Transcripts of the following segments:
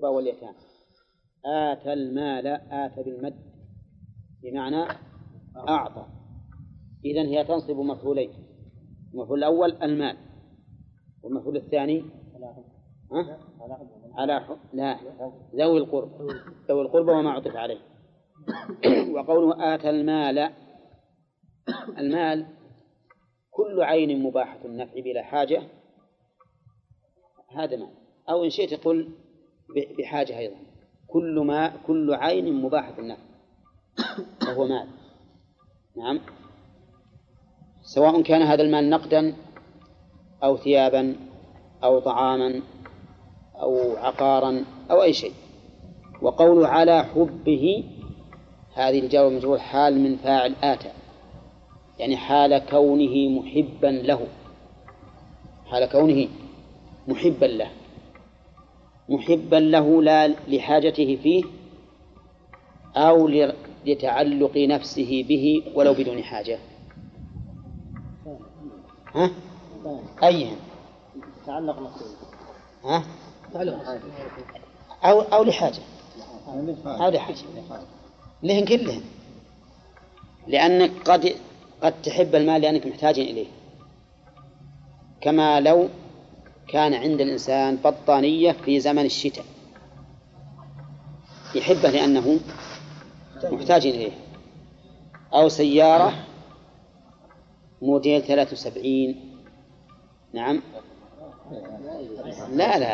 القربى واليتامى. آتى المال، آتى بالمد بمعنى أعطى، إذن هي تنصب مفعولين، المفعول الأول المال، والمفعول الثاني على لا ذوي القربى وما عطف عليه. وقوله آتى المال، المال كل عين مباحة النفع بلا حاجة، هذا مال، أو إن شئت قل بحاجة أيضا، كل عين مباحة النفع فهو مال. نعم، سواء كان هذا المال نقدا أو ثيابا أو طعاما أو عقارا أو أي شيء. وقول على حبه، هذه الجار والمجرور حال من فاعل آتى، يعني حال كونه محبا له، حال كونه محبا له، محبا له لا لحاجته فيه أو لتعلق نفسه به ولو بدون حاجة. ها؟ أيهم؟ تعلق نفسه. ها؟ أو لحاجة، أو لحاجة، لهن كلهن، لأنك قد تحب المال لأنك محتاج إليه، كما لو كان عند الإنسان بطانية في زمن الشتاء يحبه لأنه محتاج إليه، أو سيارة موديل 73. نعم، لا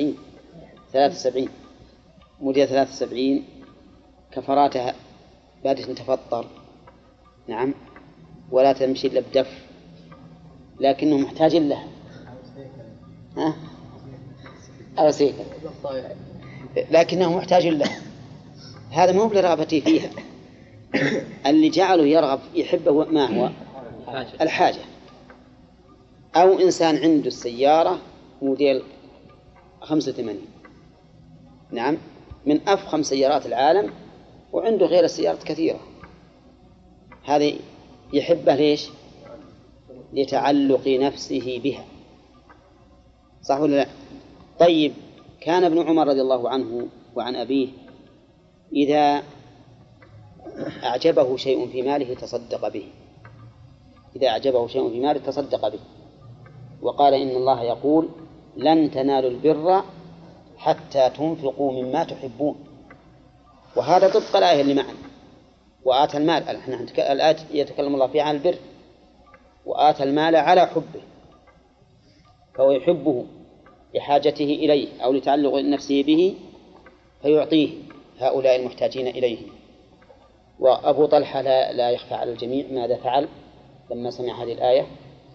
73 موديل 73 كفراتها بادئة تفطر، نعم، ولا تمشي إلا بدف، لكنه محتاج له. ها؟ أو سيكل، لكنه محتاج له. هذا مو برغبته فيها، اللي جعله يرغب يحبه ما هو الحاجة. أو إنسان عنده السيارة موديل 85، نعم، من أفخم سيارات العالم، وعنده غير السيارات كثيرة، هذه يحبه ليش؟ لتعلق نفسه بها، صح ولا لا؟ طيب، كان ابن عمر رضي الله عنه وعن أبيه إذا أعجبه شيء في ماله تصدق به، إذا أعجبه شيء في ماله تصدق به، وقال إن الله يقول لن تنالوا البر حتى تنفقوا مما تحبون، وهذا طبق الآية اللي معنا، وآتى المال، الآية يتكلم الله فيها عن البر، وآتى المال على حبه، فهو يحبه لحاجته إليه أو لتعلق نفسه به فيعطيه هؤلاء المحتاجين إليه. وأبو طلحة لا يخفى على الجميع ماذا فعل لما سمع هذه الآية؟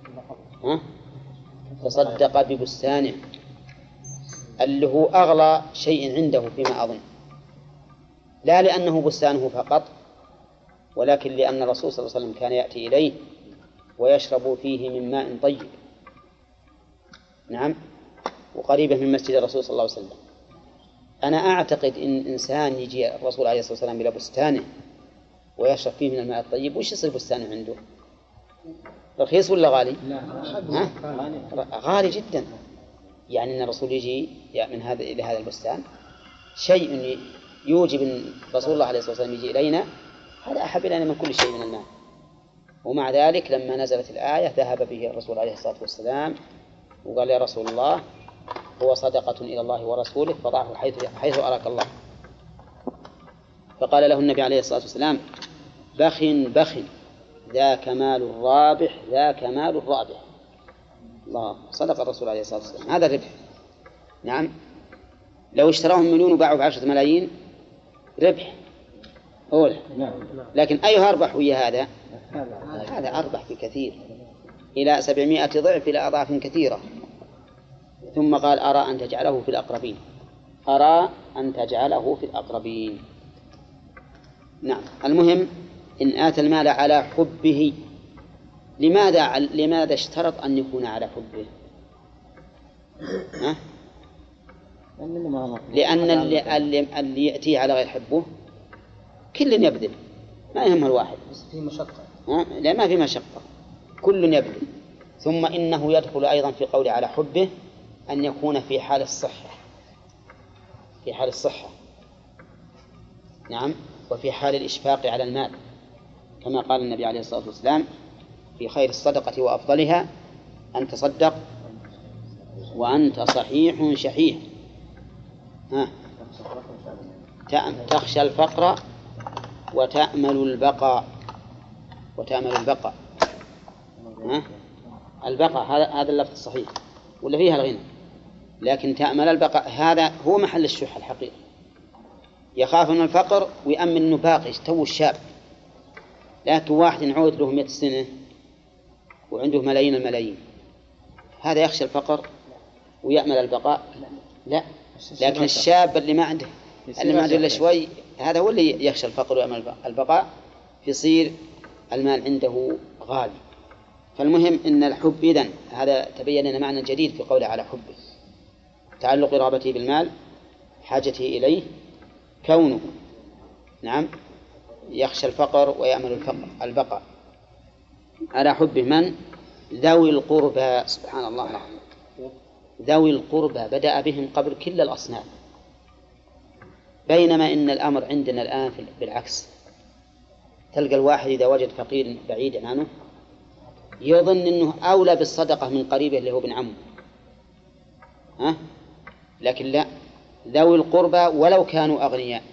تصدق ببستانه اللي هو أغلى شيء عنده فيما أظن، لا لأنه بستانه فقط، ولكن لأن الرسول صلى الله عليه وسلم كان يأتي إليه ويشرب فيه من ماء طيب، نعم، وقريبة من مسجد الرسول صلى الله عليه وسلم. أنا أعتقد إن إنسان يجي الرسول عليه الصلاة والسلام إلى بستانه ويشرب فيه من الماء الطيب، وش يصير بستانه عنده؟ رخيص ولا غالي؟ غالي جدا. يعني أن الرسول يجي من هذا إلى هذا البستان شيء يوجب أن رسول الله عليه الصلاة والسلام يجي إلينا، هذا أحب إلينا من كل شيء من المال. ومع ذلك لما نزلت الآية ذهب به الرسول عليه الصلاة والسلام وقال يا رسول الله هو صدقة إلى الله ورسوله فضعه حيث أراك الله. فقال له النبي عليه الصلاة والسلام بخ ذاك مال الرابح، ذاك مال الرابح. الله، صدق الرسول عليه الصلاة والسلام، هذا الربح. نعم، لو اشتراهم 1,000,000 وباعوا ب10 ملايين ربح أولى، لكن أيها أربح ويا هذا؟ هذا أربح بكثير، إلى 700 ضعف، إلى أضعاف كثيرة. ثم قال أرى أن تجعله في الأقربين، أرى أن تجعله في الأقربين. نعم، المهم إن آتى المال على حبه، لماذا اشترط أن يكون على حبه؟ لأن اللي يأتيه على غير حبه كل يبذل، ما يهمه الواحد، في مشقة. لا، ما في مشقة، كل يبذل. ثم إنه يدخل أيضا في قول على حبه أن يكون في حال الصحة، في حال الصحة، نعم، وفي حال الإشفاق على المال، كما قال النبي عليه الصلاة والسلام في خير الصدقة وأفضلها أن تصدق وأنت صحيح شحيح. تخشى الفقر وتأمل البقاء. البقاء هذا اللفظ الصحيح ولا فيها الغنى، لكن تأمل البقاء هذا هو محل الشح الحقيقي. يخاف من الفقر ويأمن أنه باقي تو الشاب، لكن واحد يعود له 100 سنة وعنده ملايين الملايين، هذا يخشى الفقر ويأمل البقاء؟ لا. لكن الشاب اللي ما عنده إلا شوي، هذا هو اللي يخشى الفقر ويأمل البقاء، يصير المال عنده غالي. فالمهم إن الحب، إذن هذا تبين لنا معنى جديد في قوله على حبه: تعلق رغبته بالمال، حاجته إليه، كونه نعم يخشى الفقر ويأمل البقاء. على حبه من؟ ذوي القربى. سبحان الله العظيم، ذوي القربى بدأ بهم قبل كل الأصناف، بينما إن الأمر عندنا الآن بالعكس. تلقى الواحد إذا وجد فقير بعيد عنه يظن أنه أولى بالصدقة من قريبه اللي هو ابن عمه، لكن لا، ذوي القربى ولو كانوا أغنياء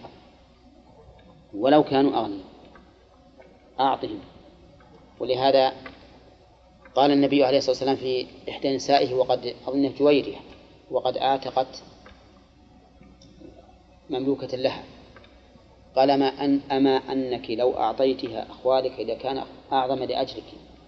أعطهم. ولهذا قال النبي عليه الصلاة والسلام في إحدى نسائه، وقد أظن جويرية، وقد آتقت مملوكة لها، قال: أما أنك لو أعطيتها أخوالك إذا كان أعظم لأجلك.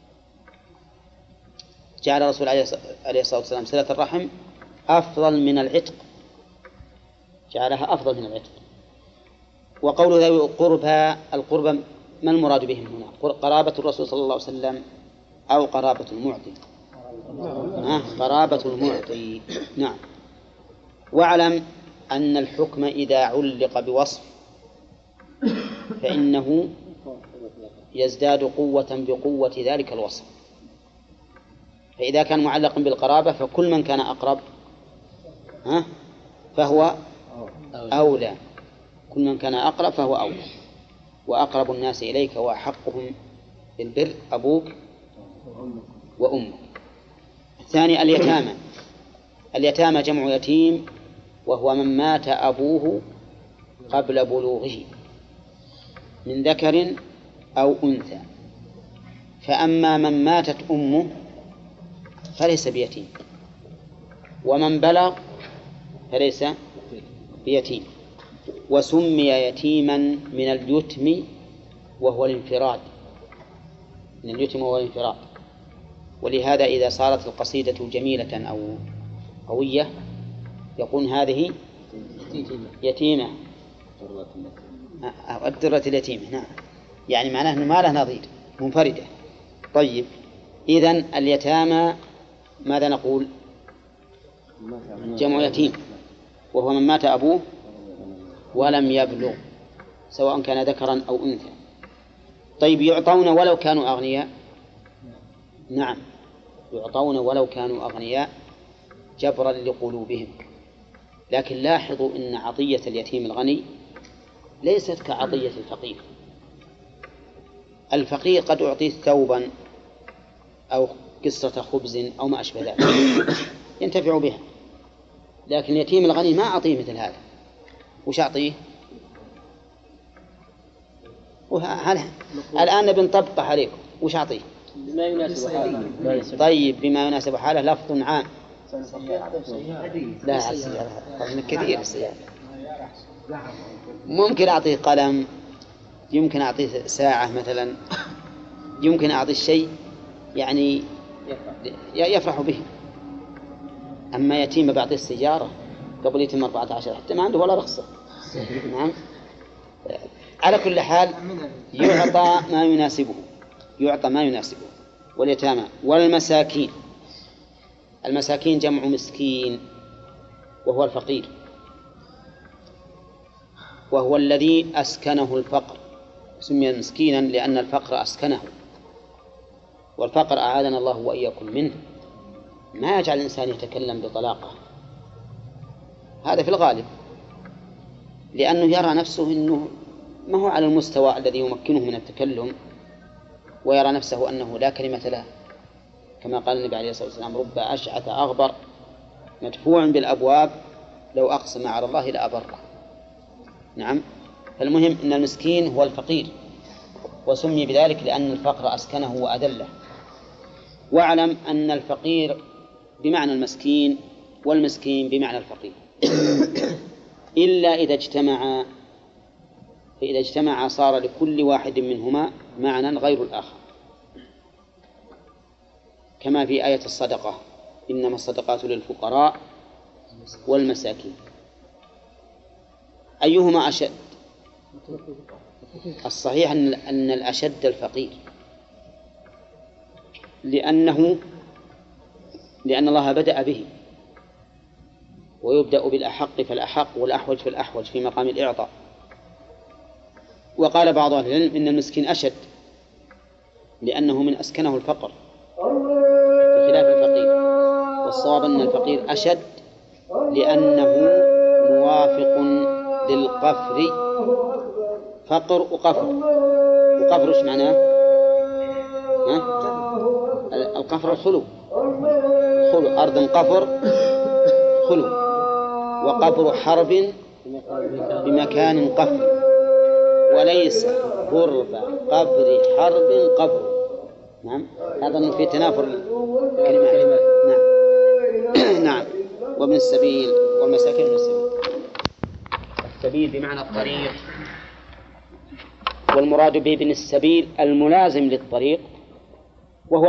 جعل الرسول عليه الصلاة والسلام صلة الرحم أفضل من العتق، جعلها أفضل من العتق. وقول ذوي القربى ما المراد بهم هنا؟ قرابة الرسول صلى الله عليه وسلم أو قرابة المعطي؟ قرابة المعطي، نعم. واعلم أن الحكم إذا علق بوصف فإنه يزداد قوة بقوة ذلك الوصف. فإذا كان معلقا بالقرابة فكل من كان أقرب فهو أولى، كل من كان أقرب فهو أولى. وأقرب الناس إليك وأحقهم بالبر أبوك وأمك. الثاني اليتامى جمع يتيم، وهو من مات أبوه قبل بلوغه من ذكر أو أنثى. فأما من ماتت أمه فليس بيتيم، ومن بلغ فليس بيتيم. وسمي يتيما من اليتم وهو الانفراد، ولهذا إذا صارت القصيدة جميلة أو قوية يقول هذه يتيمة، الدرة اليتيمة، نعم، يعني معناه أنه ما له نظير، منفردة. طيب، إذن اليتامى ماذا نقول؟ جمع يتيم، وهو من مات أبوه ولم يبلغ، سواء كان ذكرا أو أنثى. طيب، يعطون ولو كانوا أغنياء؟ نعم، يعطون ولو كانوا أغنياء جبرا لقلوبهم. لكن لاحظوا أن عطية اليتيم الغني ليست كعطية الفقير. الفقير قد أعطيه ثوبا أو قصة خبز أو ما أشبه ذلك ينتفع بها، لكن اليتيم الغني ما أعطيه مثل هذا. وش أعطيه؟ الآن بنطبق عليكم، وش أعطيه؟ بما يناسب حاله. طيب، بما يناسب حاله لفظ عام. لا، كثير السيارة. ممكن أعطيه قلم، يمكن أعطيه ساعة مثلا، يمكن أعطيه شيء يعني يفرح به. أما يتيم بعطيه السيارة قبل يتم 14 حتى ما عنده ولا رخصة. نعم. على كل حال يعطى ما يناسبه. واليتامى والمساكين، المساكين جمع مسكين، وهو الفقير، وهو الذي أسكنه الفقر. سمي مسكينا لأن الفقر أسكنه، والفقر أعاذنا الله وإياكم منه ما يجعل الإنسان يتكلم بطلاقة، هذا في الغالب. لأنه يرى نفسه أنه ما هو على المستوى الذي يمكنه من التكلم، ويرى نفسه أنه لا كلمة له، كما قال النبي عليه الصلاة والسلام: رب أشعث أغبر مدفوع بالأبواب لو أقسم على الله لأبره. نعم. فالمهم أن المسكين هو الفقير، وسمي بذلك لأن الفقر أسكنه وأذله. واعلم أن الفقير بمعنى المسكين، والمسكين بمعنى الفقير، إلا إذا اجتمعا، فإذا اجتمعا صار لكل واحد منهما معنى غير الآخر، كما في آية الصدقة: إنما الصدقات للفقراء والمساكين. أيهما أشد؟ الصحيح أن الأشد الفقير، لأن الله بدأ به، ويبدأ بالأحق فالأحق، والأحوج فالأحوج في مقام الإعطاء. وقال بعض أهل العلم إن المسكين أشد لأنه من أسكنه الفقر بخلاف الفقير، والصواب أن الفقير أشد لأنه موافق للقفر. فقر وقفر، وقفر إيش معناه؟ القفر الخلو، أرض قفر خلو، وقفر حرب بمكان قفر، وليس غرب قبر حرب قبر. نعم، هذا أنه في تنافر الكلمات. نعم. نعم. وابن السبيل والمساكين من السبيل. السبيل بمعنى الطريق، والمراد به ابن السبيل الملازم للطريق، وهو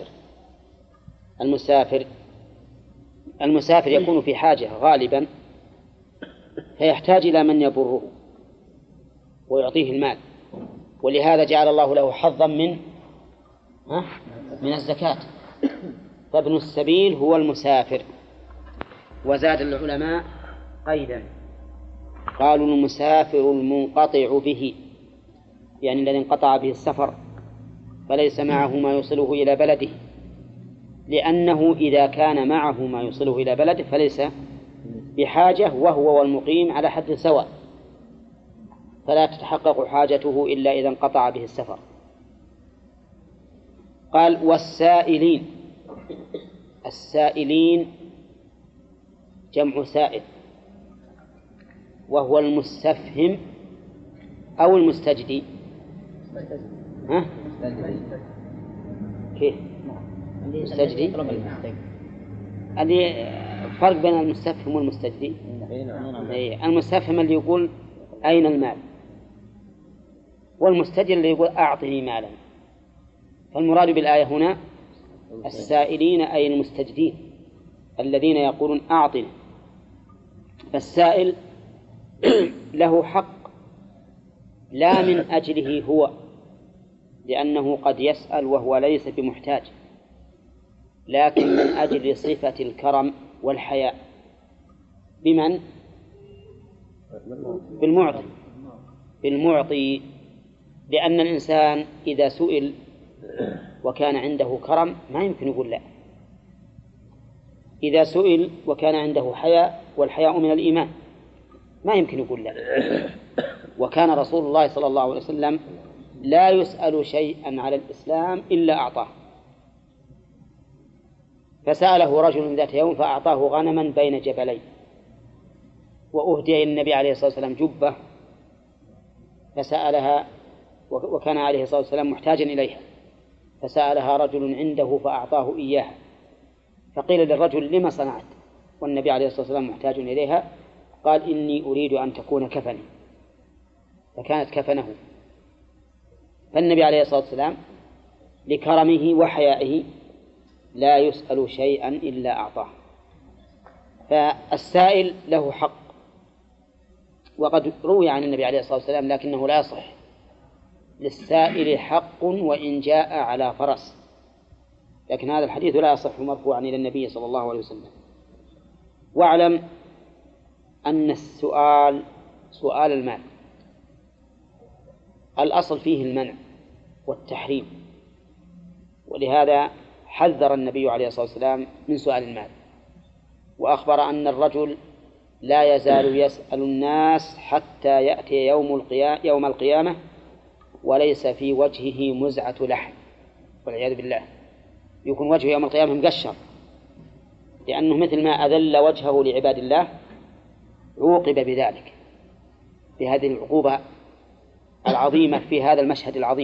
المسافر يكون في حاجة غالبا، فيحتاج إلى من يبره ويعطيه المال، ولهذا جعل الله له حظا من الزكاة. فابن السبيل هو المسافر. وزاد العلماء قيدا، قالوا: المسافر المنقطع به، يعني الذي انقطع به السفر فليس معه ما يوصله إلى بلده، لأنه إذا كان معه ما يوصله إلى بلده فليس بحاجة، وهو والمقيم على حد سواء، فلا تتحقق حاجته إلا إذا انقطع به السفر. قال: السائلين جمع سائل، وهو المستفهم أو المستجدي. كيف؟ المستجدي اللي فرق بين المستفهم والمستجدي. المستفهم اللي يقول أين المال، والمستجدي اللي يقول أعطني مالا. فالمراد بالآية هنا السائلين أي المستجدين الذين يقولون أعطنا. فالسائل له حق لا من أجله هو، لأنه قد يسأل وهو ليس بمحتاج، لكن من أجل صفة الكرم والحياء. بمن؟ بالمعطي، لأن الإنسان إذا سئل وكان عنده كرم ما يمكن يقول لا. إذا سئل وكان عنده حياء، والحياء من الإيمان، ما يمكن يقول لا. وكان رسول الله صلى الله عليه وسلم لا يسأل شيئا على الإسلام إلا أعطاه. فسأله رجل ذات يوم فأعطاه غنما بين جبلين، وأهدي النبي عليه الصلاة والسلام جبة فسألها، وكان عليه الصلاة والسلام محتاجا إليها، فسألها رجل عنده فأعطاه إياها. فقيل للرجل: لما صنعت والنبي عليه الصلاة والسلام محتاج إليها؟ قال: إني أريد أن تكون كفني، فكانت كفنه. فالنبي عليه الصلاة والسلام لكرمه وحيائه لا يسأل شيئا إلا أعطاه. فالسائل له حق، وقد روي عن النبي عليه الصلاة والسلام لكنه لا يصح: للسائل حق وإن جاء على فرس. لكن هذا الحديث لا يصح مرفوعا إلى النبي صلى الله عليه وسلم. واعلم أن سؤال المال الأصل فيه المنع والتحريم، ولهذا حذر النبي عليه الصلاة والسلام من سؤال المال، وأخبر أن الرجل لا يزال يسأل الناس حتى يأتي يوم القيامة وليس في وجهه مزعة لحم، والعياذ بالله. يكون وجهه يوم القيامة مقشر، لأنه مثل ما أذل وجهه لعباد الله عوقب بذلك، بهذه العقوبة العظيمة في هذا المشهد العظيم.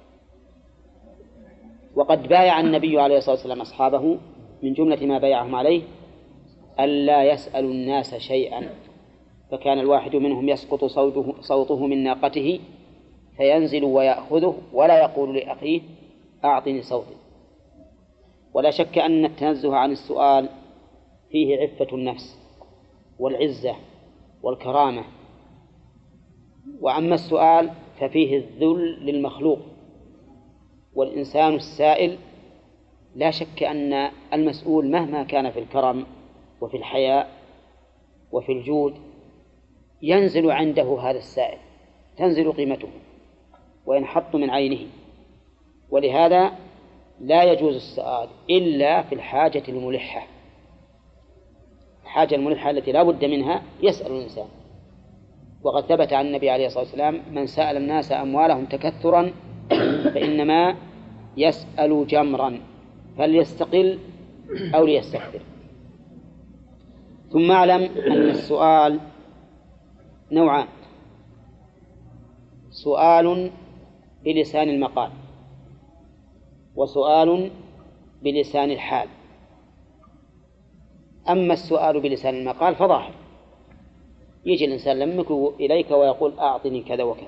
وقد بايع النبي عليه الصلاة والسلام أصحابه من جملة ما بايعهم عليه ألا يسألوا الناس شيئا، فكان الواحد منهم يسقط صوته من ناقته فينزل ويأخذه ولا يقول لأخيه أعطني صوتي. ولا شك أن التنزه عن السؤال فيه عفة النفس والعزة والكرامة، وأما السؤال ففيه الذل للمخلوق، والإنسان السائل لا شك أن المسؤول مهما كان في الكرم وفي الحياء وفي الجود ينزل عنده هذا السائل، تنزل قيمته وينحط من عينه. ولهذا لا يجوز السؤال إلا في الحاجة الملحة، الحاجة الملحة التي لا بد منها يسأل الإنسان. وقد ثبت عن النبي عليه الصلاة والسلام من سأل الناس أموالهم تكثرا فإنما يسأل جمرا فليستقل أو ليستكثر. ثم اعلم أن السؤال نوعان: سؤال بلسان المقال وسؤال بلسان الحال. أما السؤال بلسان المقال فظاهر، يجي الإنسان لمك إليك ويقول أعطني كذا وكذا.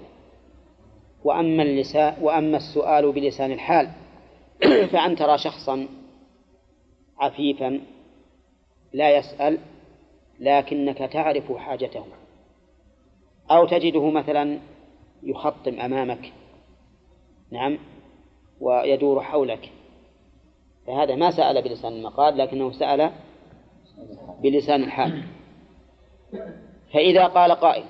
وأما السؤال بلسان الحال فأن ترى شخصا عفيفا لا يسأل لكنك تعرف حاجته، أو تجده مثلا يخطم أمامك، نعم، ويدور حولك، فهذا ما سأل بلسان المقال لكنه سأل بلسان الحال. فإذا قال قائل: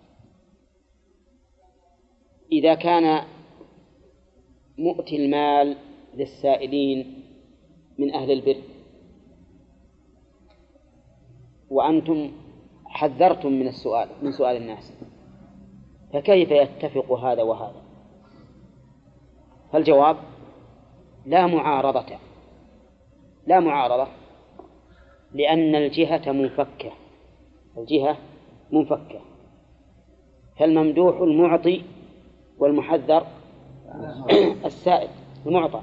إذا كان مؤتي المال للسائلين من أهل البر وأنتم حذرتم من سؤال الناس، فكيف يتفق هذا وهذا؟ فالجواب: لا معارضة، لأن الجهة منفكة، فالممدوح المعطي والمحذر السائل المعطى.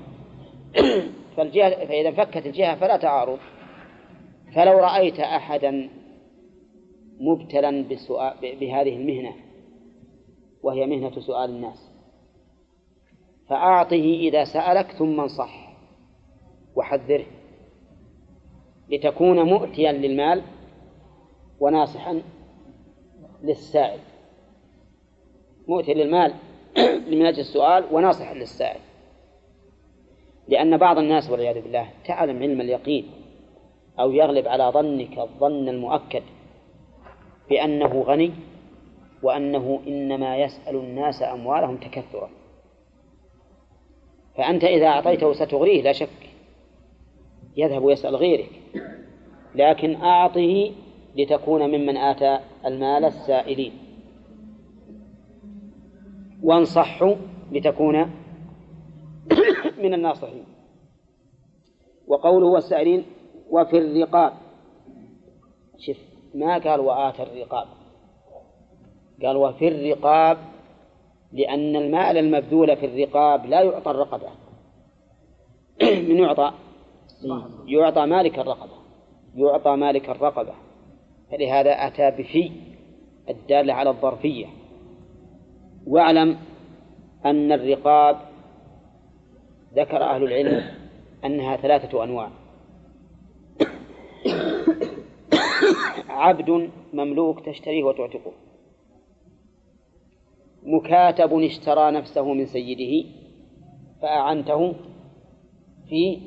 فإذا فكت الجهة فلا تعارض. فلو رأيت أحدا مبتلا بهذه المهنة وهي مهنة سؤال الناس فأعطه إذا سألك ثم انصح وحذره، لتكون مؤتيا للمال وناصحا للسائل، مؤتي للمال من أجل السؤال وناصحا للسائل. لأن بعض الناس والعياذ بالله تعلم علم اليقين أو يغلب على ظنك الظن المؤكد بأنه غني وأنه إنما يسأل الناس أموالهم تكثرا، فأنت إذا أعطيته ستغريه لا شك، يذهب ويسأل غيرك، لكن أعطه لتكون ممن آتى المال السائلين، وانصحوا لتكون من الناصحين. وقوله والسائلين وفي الرقاب، شف ما قال وآتى الرقاب، قال وفي الرقاب، لأن المال المبذول في الرقاب لا يعطى الرقبة. من يعطى؟ يعطى مالك الرقبة، فلهذا أتى بفي الدالة على الظرفية. واعلم أن الرقاب ذكر أهل العلم أنها 3 أنواع: عبد مملوك تشتريه وتعتقه، مكاتب اشترى نفسه من سيده فأعنته في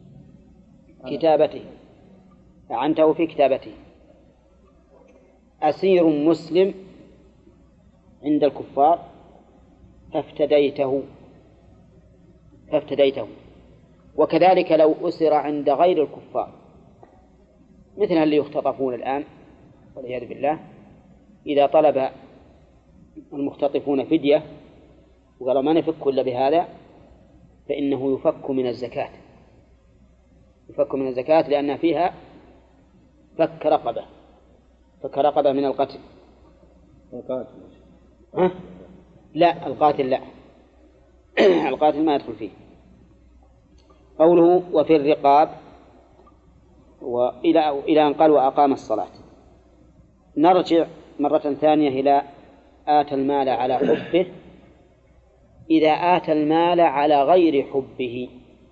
كتابته، أسير مسلم عند الكفار فافتديته، وكذلك لو أسر عند غير الكفار، مثل اللي يختطفون الآن والعياذ بالله، إذا طلب المختطفون فدية وقالوا ما نفك إلا بهذا فإنه يفك من الزكاة، يفك من الزكاة لأن فيها فك رقبة من القتل. لا، القاتل لا القاتل ما يدخل فيه. قوله وفي الرقاب إلى أن قال وأقام الصلاة. نرجع مرة ثانية إلى آتى المال على حبه. إذا آتى المال على غير حبه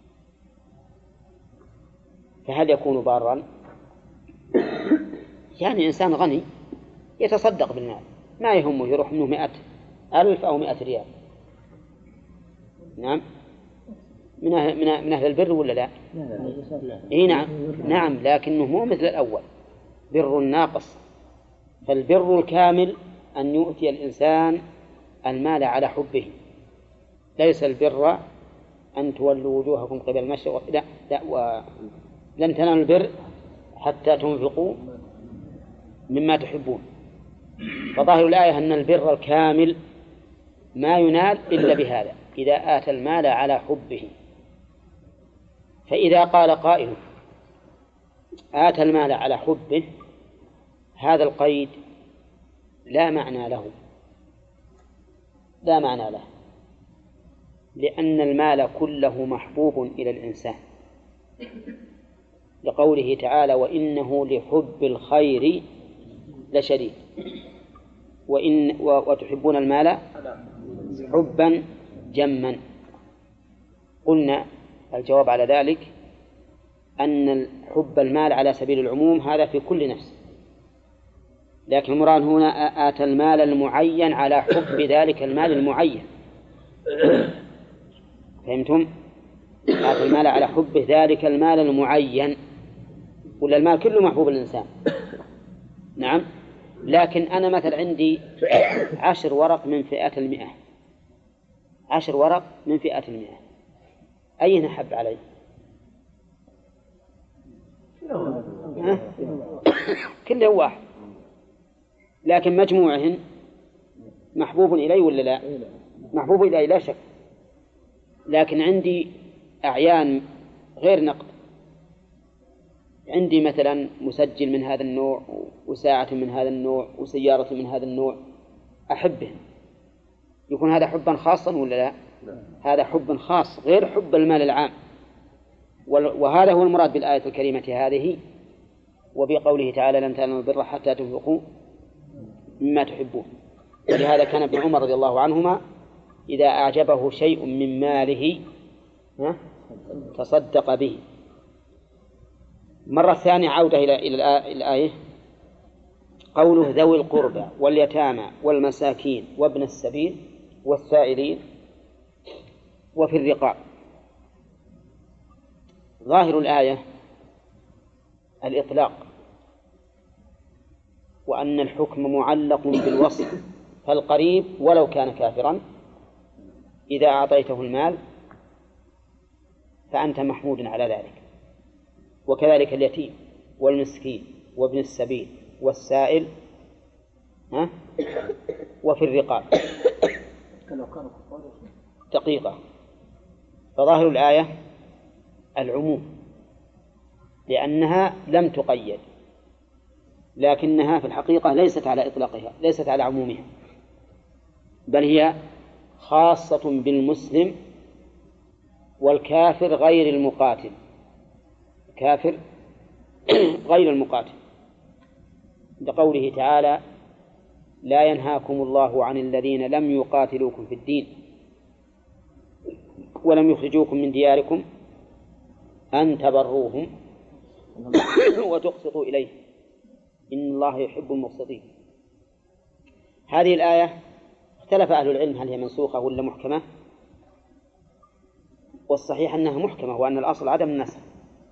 فهل يكون بارا؟ يعني إنسان غني يتصدق بالمال ما يهمه يروح منه 100,000 أو 100 ريال، نعم، من أهل البر ولا لا؟ إيه نعم، لكنه مو مثل الأول بر ناقص. فالبر الكامل أن يؤتي الإنسان المال على حبه، ليس البر أن تولوا وجوهكم قبل المشرق، لا لن تنالوا البر حتى تنفقوا مما تحبون. فظاهر الآية أن البر الكامل ما ينال إلا بهذا، إذا آتى المال على حبه. فإذا قال قائل آتى المال على حبه، هذا القيد لا معنى له، لأن المال كله محبوب إلى الإنسان، لقوله تعالى وإنه لحب الخير لشديد، وتحبون المال حبا جما. قلنا الجواب على ذلك أن حب المال على سبيل العموم هذا في كل نفس، لكن المراد هنا آتى المال المعين على حب ذلك المال المعين. فهمتم؟ آتى المال على حب ذلك المال المعين، ولا المال كله محبوب الإنسان؟ نعم، لكن أنا مثل عندي 10 ورق من فئة 100، 10 ورق من فئة 100، أين أحب علي؟ كله واحد، لكن مجموعهن محبوب إلي ولا لا؟ محبوب إلي لا شك، لكن عندي أعيان غير نقد، عندي مثلا مسجل من هذا النوع وساعة من هذا النوع وسيارة من هذا النوع أحبه، يكون هذا حبا خاصا ولا لا؟ هذا حب خاص غير حب المال العام. وهذا هو المراد بالآية الكريمة هذه وبقوله تعالى لن تنالوا البر حتى تنفقوا مما تحبون. ولهذا كان ابن عمر رضي الله عنهما إذا أعجبه شيء من ماله تصدق به. مرة ثانية عودة إلى الآية، قوله ذوي القربى واليتامى والمساكين وابن السبيل والسائلين وفي الرقاب. ظاهر الآية الإطلاق، وأن الحكم معلق بالوصف، فالقريب ولو كان كافرا إذا أعطيته المال فأنت محمود على ذلك، وكذلك اليتيم والمسكين وابن السبيل والسائل وفي الرقاب. دقيقة. فظاهر الآية العموم لأنها لم تقيد، لكنها في الحقيقة ليست على إطلاقها، ليست على عمومها، بل هي خاصة بالمسلم والكافر غير المقاتل، كافر غير المقاتل، لقوله تعالى لا ينهاكم الله عن الذين لم يقاتلوكم في الدين ولم يخرجوكم من دياركم أن تبروهم وتقسطوا إليه إن الله يحب المقسطين. هذه الآية اختلف أهل العلم هل هي منسوخة ولا محكمة، والصحيح أنها محكمة وأن الأصل عدم النسخ،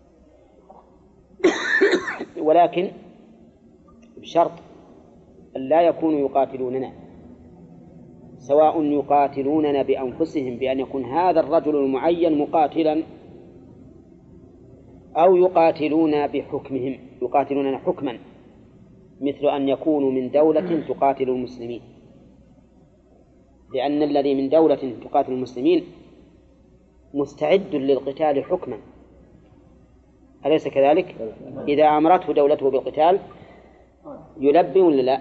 ولكن بشرط أن لا يكونوا يقاتلوننا، سواء يقاتلوننا بأنفسهم بأن يكون هذا الرجل المعين مقاتلا أو يقاتلون بحكمهم، يقاتلوننا حكما مثل أن يكونوا من دولة تقاتل المسلمين، لأن الذي من دولة تقاتل المسلمين مستعد للقتال حكما، أليس كذلك؟ إذا أمرته دولته بالقتال يلبي ولا لا؟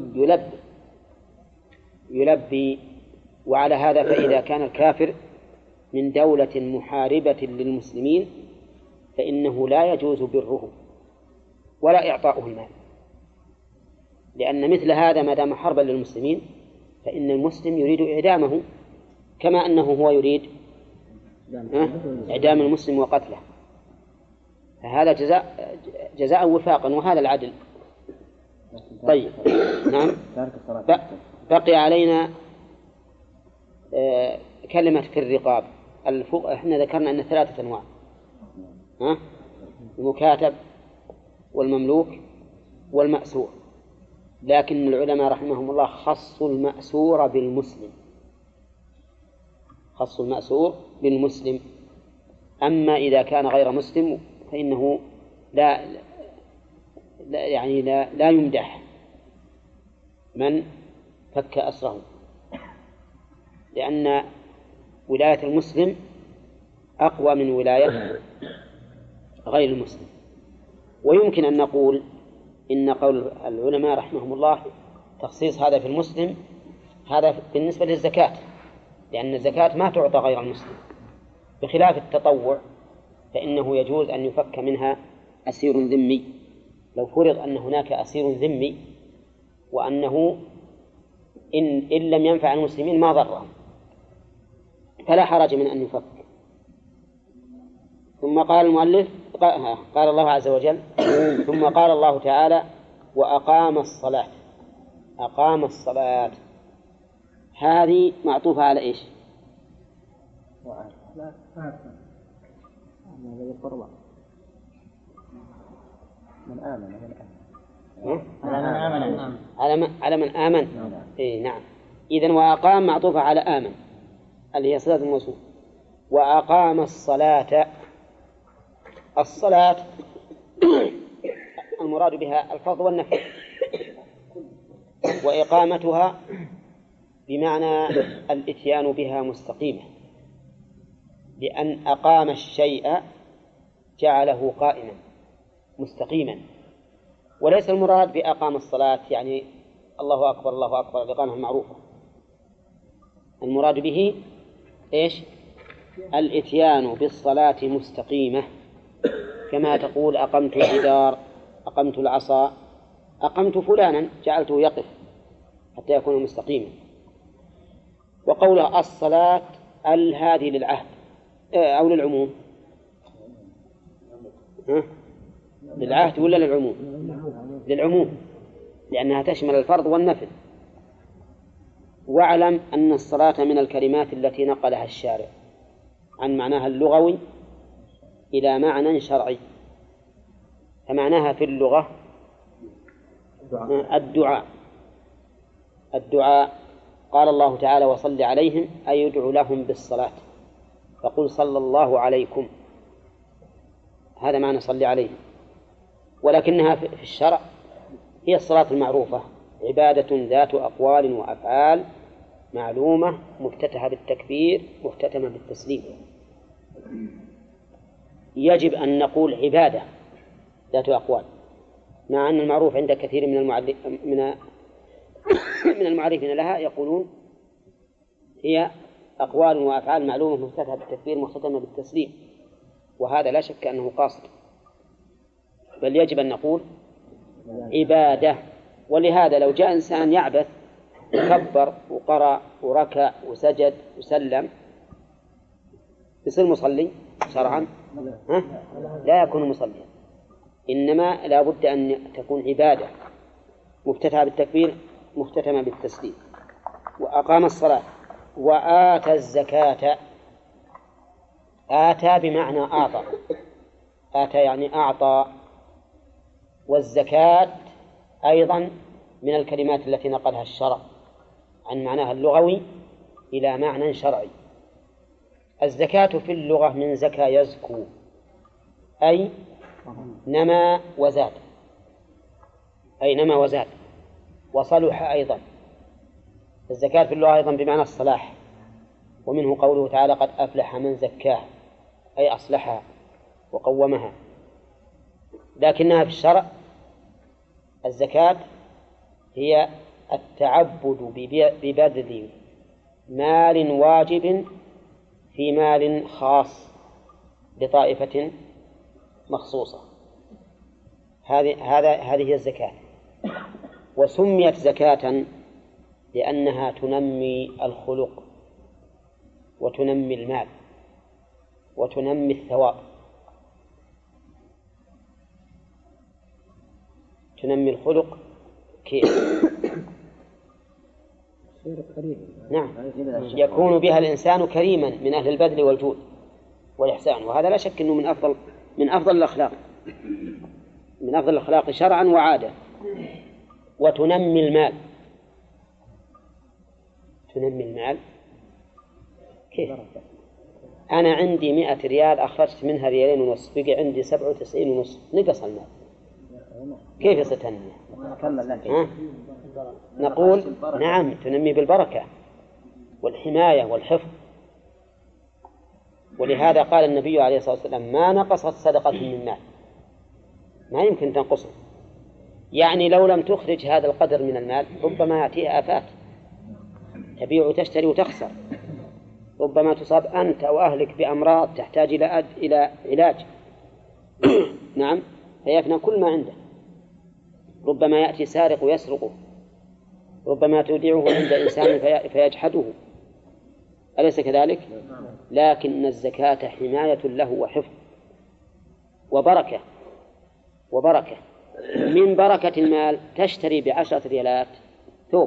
يلبي. وعلى هذا فإذا كان الكافر من دولة محاربة للمسلمين فإنه لا يجوز بره ولا إعطاؤه المال، لأن مثل هذا ما دام حربا للمسلمين فإن المسلم يريد إعدامه كما أنه هو يريد إعدام المسلم وقتله، فهذا جزاء وفاقا، وهذا العدل. طيب نعم. بقي علينا كلمة في الرقاب. احنا ذكرنا أن 3 أنواع، المكاتب والمملوك والمأسور، لكن العلماء رحمهم الله خصوا المأسور بالمسلم، خصوا المأسور بالمسلم. أما إذا كان غير مسلم فإنه لا يمدح من فك أسره، لأن ولاية المسلم أقوى من ولاية غير المسلم. ويمكن أن نقول إن قول العلماء رحمهم الله تخصيص هذا في المسلم هذا بالنسبة للزكاة، لأن الزكاة ما تعطى غير المسلم، بخلاف التطوع فإنه يجوز أن يفك منها أسير ذمي. لو فرض أن هناك أسير ذمي وأنه إن لم ينفع المسلمين ما ضرهم فلا حرج من أن يفك. ثم قال المؤلف قال الله عز وجل ثم قال الله تعالى وأقام الصلاة. أقام الصلاة هذه معطوفة على إيش؟ من آمن على من آمن. إيه نعم. إذن وأقام معطوفة على آمن اللي هي صلاة الموصول. وأقام الصلاة. الصلاة المراد بها الفرض والنفل، وإقامتها بمعنى الإتيان بها مستقيمة، لأن أقام الشيء جعله قائما مستقيما، وليس المراد بأقام الصلاة يعني الله أكبر الله أكبر الإقامة المعروفة، المراد به إيش؟ الإتيان بالصلاة مستقيمة، كما تقول أقمت الجدار، أقمت العصا، أقمت فلانا جعلته يقف حتى يكون مستقيما. وقولها الصلاة هذه للعهد أو للعموم؟ للعهد ولا للعموم؟ للعموم، لأنها تشمل الفرض والنفل. واعلم أن الصلاة من الكلمات التي نقلها الشارع عن معناها اللغوي إلى معنى شرعي. فمعناها في اللغة الدعاء. قال الله تعالى وصل عليهم أي يدعو لهم بالصلاة، فقل صلى الله عليكم، هذا معنى صل عليهم. ولكنها في الشرع هي الصلاة المعروفة، عبادة ذات أقوال وأفعال معلومة مفتتحة بالتكبير مختتمة بالتسليم. يجب أن نقول عبادة ذات أقوال، مع أن المعروف عند كثير من المعرفين لها يقولون هي أقوال وأفعال معلومة مفتتحة بالتكبير مختتمة بالتسليم، وهذا لا شك أنه قاصد، بل يجب أن نقول عبادة. ولهذا لو جاء إنسان يعبث كبر وقرأ وركع وسجد وسلم يصير مصلي شرعا؟ لا يكون مصليا، إنما لا بد أن تكون عبادة مفتتحة بالتكبير مختتمة بالتسليم. وأقام الصلاة وآتى الزكاة. آتى بمعنى أعطى، آتى يعني أعطى. والزكاة أيضا من الكلمات التي نقلها الشرع عن معناها اللغوي إلى معنى شرعي. الزكاة في اللغة من زكاة يزكو، أي نما وزاد، أي نما وزاد، وصلح أيضا. الزكاة في اللغة أيضا بمعنى الصلاح، ومنه قوله تعالى قد أفلح من زكاها، أي أصلحها وقومها. لكنها في الشرع الزكاة هي التعبد ببذل مال واجب في مال خاص لطائفة مخصوصة. هذه هي الزكاة. وسميت زكاة لأنها تنمي الخلق وتنمي المال وتنمي الثواب. تنمي الخلق كيف؟ نعم، يكون بها الإنسان كريما من أهل البذل والجود والإحسان، وهذا لا شك أنه من أفضل الأخلاق، من أفضل الأخلاق شرعا وعادة. وتنمي المال. تنمي المال كيف؟ أنا عندي 100 ريال أخرجت منها 2.5 ريال، بقي عندي 97.5، نقص المال، كيف يصير تنمية؟ نقول نعم، تنمي بالبركة والحماية والحفظ. ولهذا قال النبي عليه الصلاة والسلام ما نقصت صدقة من مال، ما يمكن تنقصه. يعني لو لم تخرج هذا القدر من المال ربما يأتيها آفات، تبيع وتشتري وتخسر، ربما تصاب أنت أو أهلك بأمراض تحتاج إلى علاج نعم، فيفنى كل ما عنده. ربما يأتي سارق ويسرقه، ربما تودعه عند إنسان فيجحده، أليس كذلك؟ لكن الزكاة حماية له وحفظ وبركة. من بركة المال تشتري ب10 ريالات ثوب،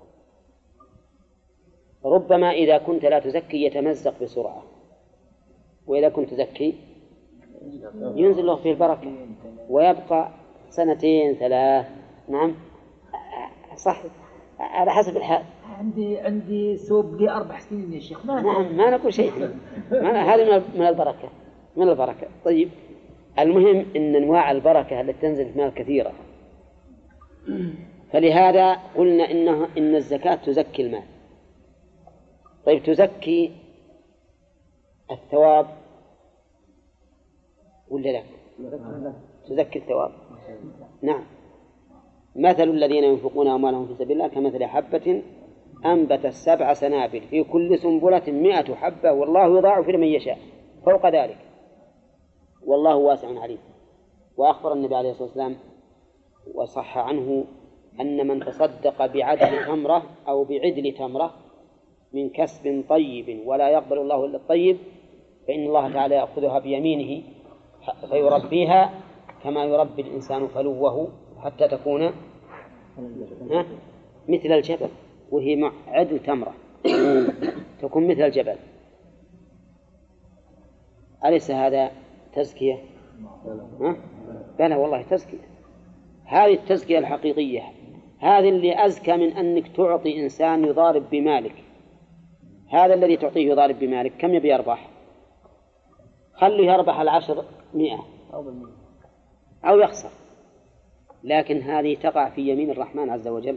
ربما إذا كنت لا تزكي يتمزق بسرعة، وإذا كنت تزكي ينزل له فيه البركة ويبقى 2 3. نعم صح، على حسب الحال. عندي ثوب لي 4 سنين يا شيخ. نعم، ما نقول شيء، هذه من البركة. طيب، المهم إن أنواع البركة التي تنزل في المال كثيرة، فلهذا قلنا إن الزكاة تزكي المال. طيب، تزكي الثواب ولا لا؟ تزكي الثواب. نعم، مثل الذين ينفقون أموالهم في سبيل الله كمثل حبة أنبتت 7 سنابل في كل سنبلة 100 حبة والله يضاعف لمن يشاء فوق ذلك والله واسع عليم. وأخبر النبي عليه الصلاة والسلام وصح عنه أن من تصدق بعدل تمرة أو بعدل تمرة من كسب طيب ولا يقبل الله إلا الطيب فإن الله تعالى يأخذها بيمينه فيربيها كما يربي الإنسان فلوه حتى تكون مثل الجبل، وهي مع عدل تمرة تكون مثل الجبل. أليس هذا تزكية؟ بلى والله تزكية. هذه التزكية الحقيقية، هذه اللي أزكى من أنك تعطي إنسان يضارب بمالك. هذا الذي تعطيه يضارب بمالك كم يبي يربح؟ خليه يربح 100 أو يخسر، لكن هذه تقع في يمين الرحمن عز وجل،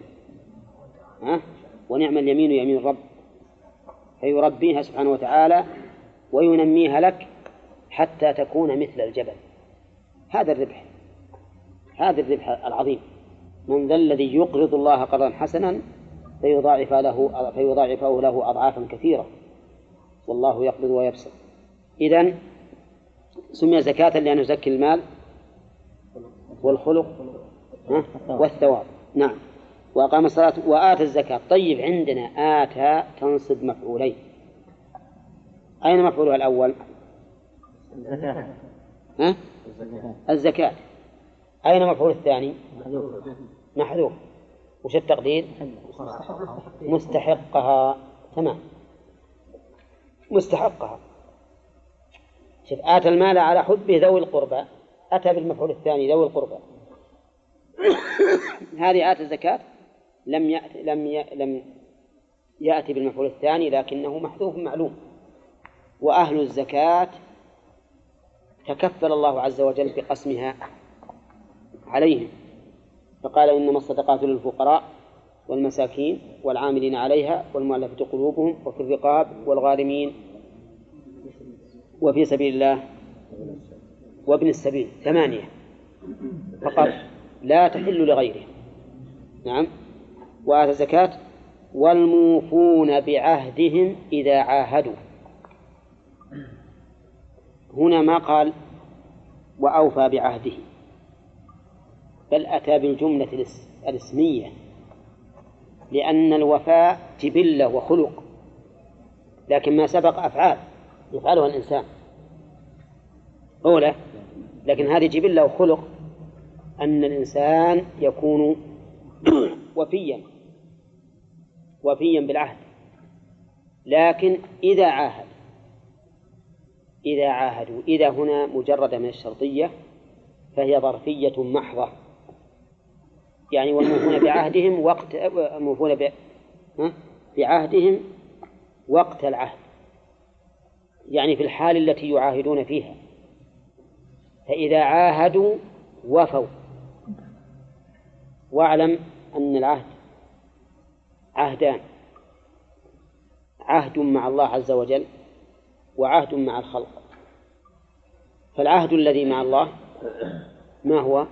ونعم اليمين يمين الرب، فيربيها سبحانه وتعالى وينميها لك حتى تكون مثل الجبل. هذا الربح العظيم. من ذا الذي يقرض الله قرضا حسنا فيضاعفه له أضعافا كثيرة والله يقبض ويبسط. إذن سمي زكاة لأنه يزكي المال والخلق والثواب. نعم. وأقام الصلاة وآتى الزكاة. طيب، عندنا آتى تنصب مفعولين، أين مفعولها الأول؟ الزكاة. أين مفعول الثاني؟ محذوف. وش التقدير؟ مستحقها. تمام، مستحقها. شوف، آتى المال على حبه ذوي القربى، أتى بالمفعول الثاني ذوي القربى. هذه آتى الزكاة لم يأتي بالمفعول الثاني لكنه محذوف معلوم. وأهل الزكاة تكفل الله عز وجل بقسمها عليهم، فقال إنما الصدقات للفقراء والمساكين والعاملين عليها والمؤلفة قلوبهم وفي الرقاب والغارمين وفي سبيل الله وابن السبيل 8 فقط لا تحل لغيره. نعم. وآتى الزكاة والموفون بعهدهم إذا عاهدوا. هنا ما قال وأوفى بعهده، بل أتى بالجملة الاسمية، لأن الوفاء جبلة وخلق، لكن ما سبق أفعال يفعلها الإنسان أولى، لكن هذه جبلة وخلق أن الإنسان يكون وفيا بالعهد. لكن إذا عاهدوا إذا هنا مجردة من الشرطية فهي ظرفية محضة، يعني والموفون بعهدهم بعهدهم وقت العهد، يعني في الحال التي يعاهدون فيها. فإذا عاهدوا وفوا. واعلم أن العهد عهدان: عهد مع الله عز وجل وعهد مع الخلق. فالعهد الذي مع الله ما هو؟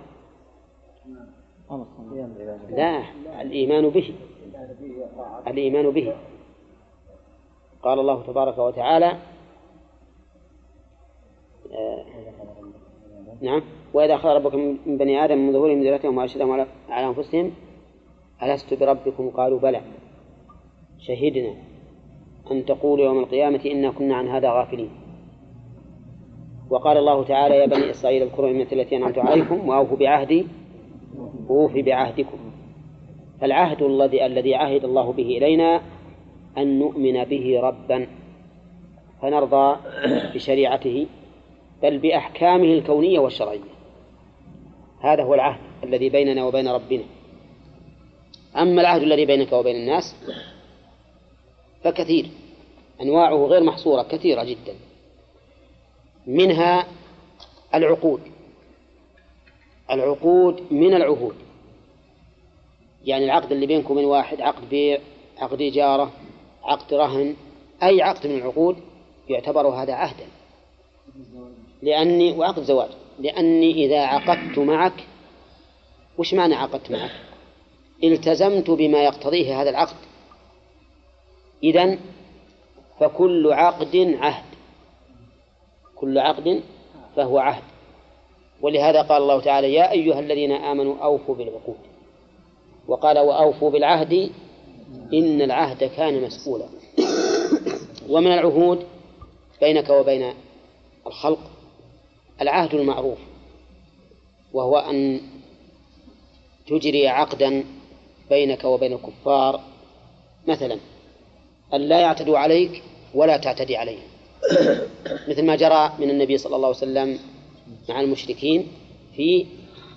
لا، الإيمان به. قال الله تبارك وتعالى نعم: وإذا أخذ ربك من بني آدم من ظهورهم ذريتهم وأشهدهم على أنفسهم ألست بربكم قالوا بلى شهدنا أن تقولوا يوم القيامة إنا كنا عن هذا غافلين. وقال الله تعالى: يا بني إسرائيل اذكروا نعمتي التي أنعمت عليكم وأوفوا بعهدي أوف بعهدكم. فالعهد الذي عهد الله به إلينا أن نؤمن به ربا فنرضى بشريعته بل بأحكامه الكونية والشرعية. هذا هو العهد الذي بيننا وبين ربنا. أما العهد الذي بينك وبين الناس فكثير، أنواعه غير محصورة، كثيرة جدا. منها العقود من العهود، يعني العقد اللي بينكم من واحد، عقد بيع، عقد إجارة، عقد رهن، أي عقد من العقود يعتبر هذا عهدا. وعقد زواج، لأني إذا عقدت معك، وش معنى عقدت معك؟ التزمت بما يقتضيه هذا العقد. إذن فكل عقد عهد، كل عقد فهو عهد. ولهذا قال الله تعالى: يا أيها الذين آمنوا أوفوا بالعقود. وقال: وأوفوا بالعهد إن العهد كان مسؤولا. ومن العهود بينك وبين الخلق العهد المعروف، وهو أن تجري عقدا بينك وبين الكفار، مثلا أن لا يعتدوا عليك ولا تعتدي عليهم، مثل ما جرى من النبي صلى الله عليه وسلم مع المشركين في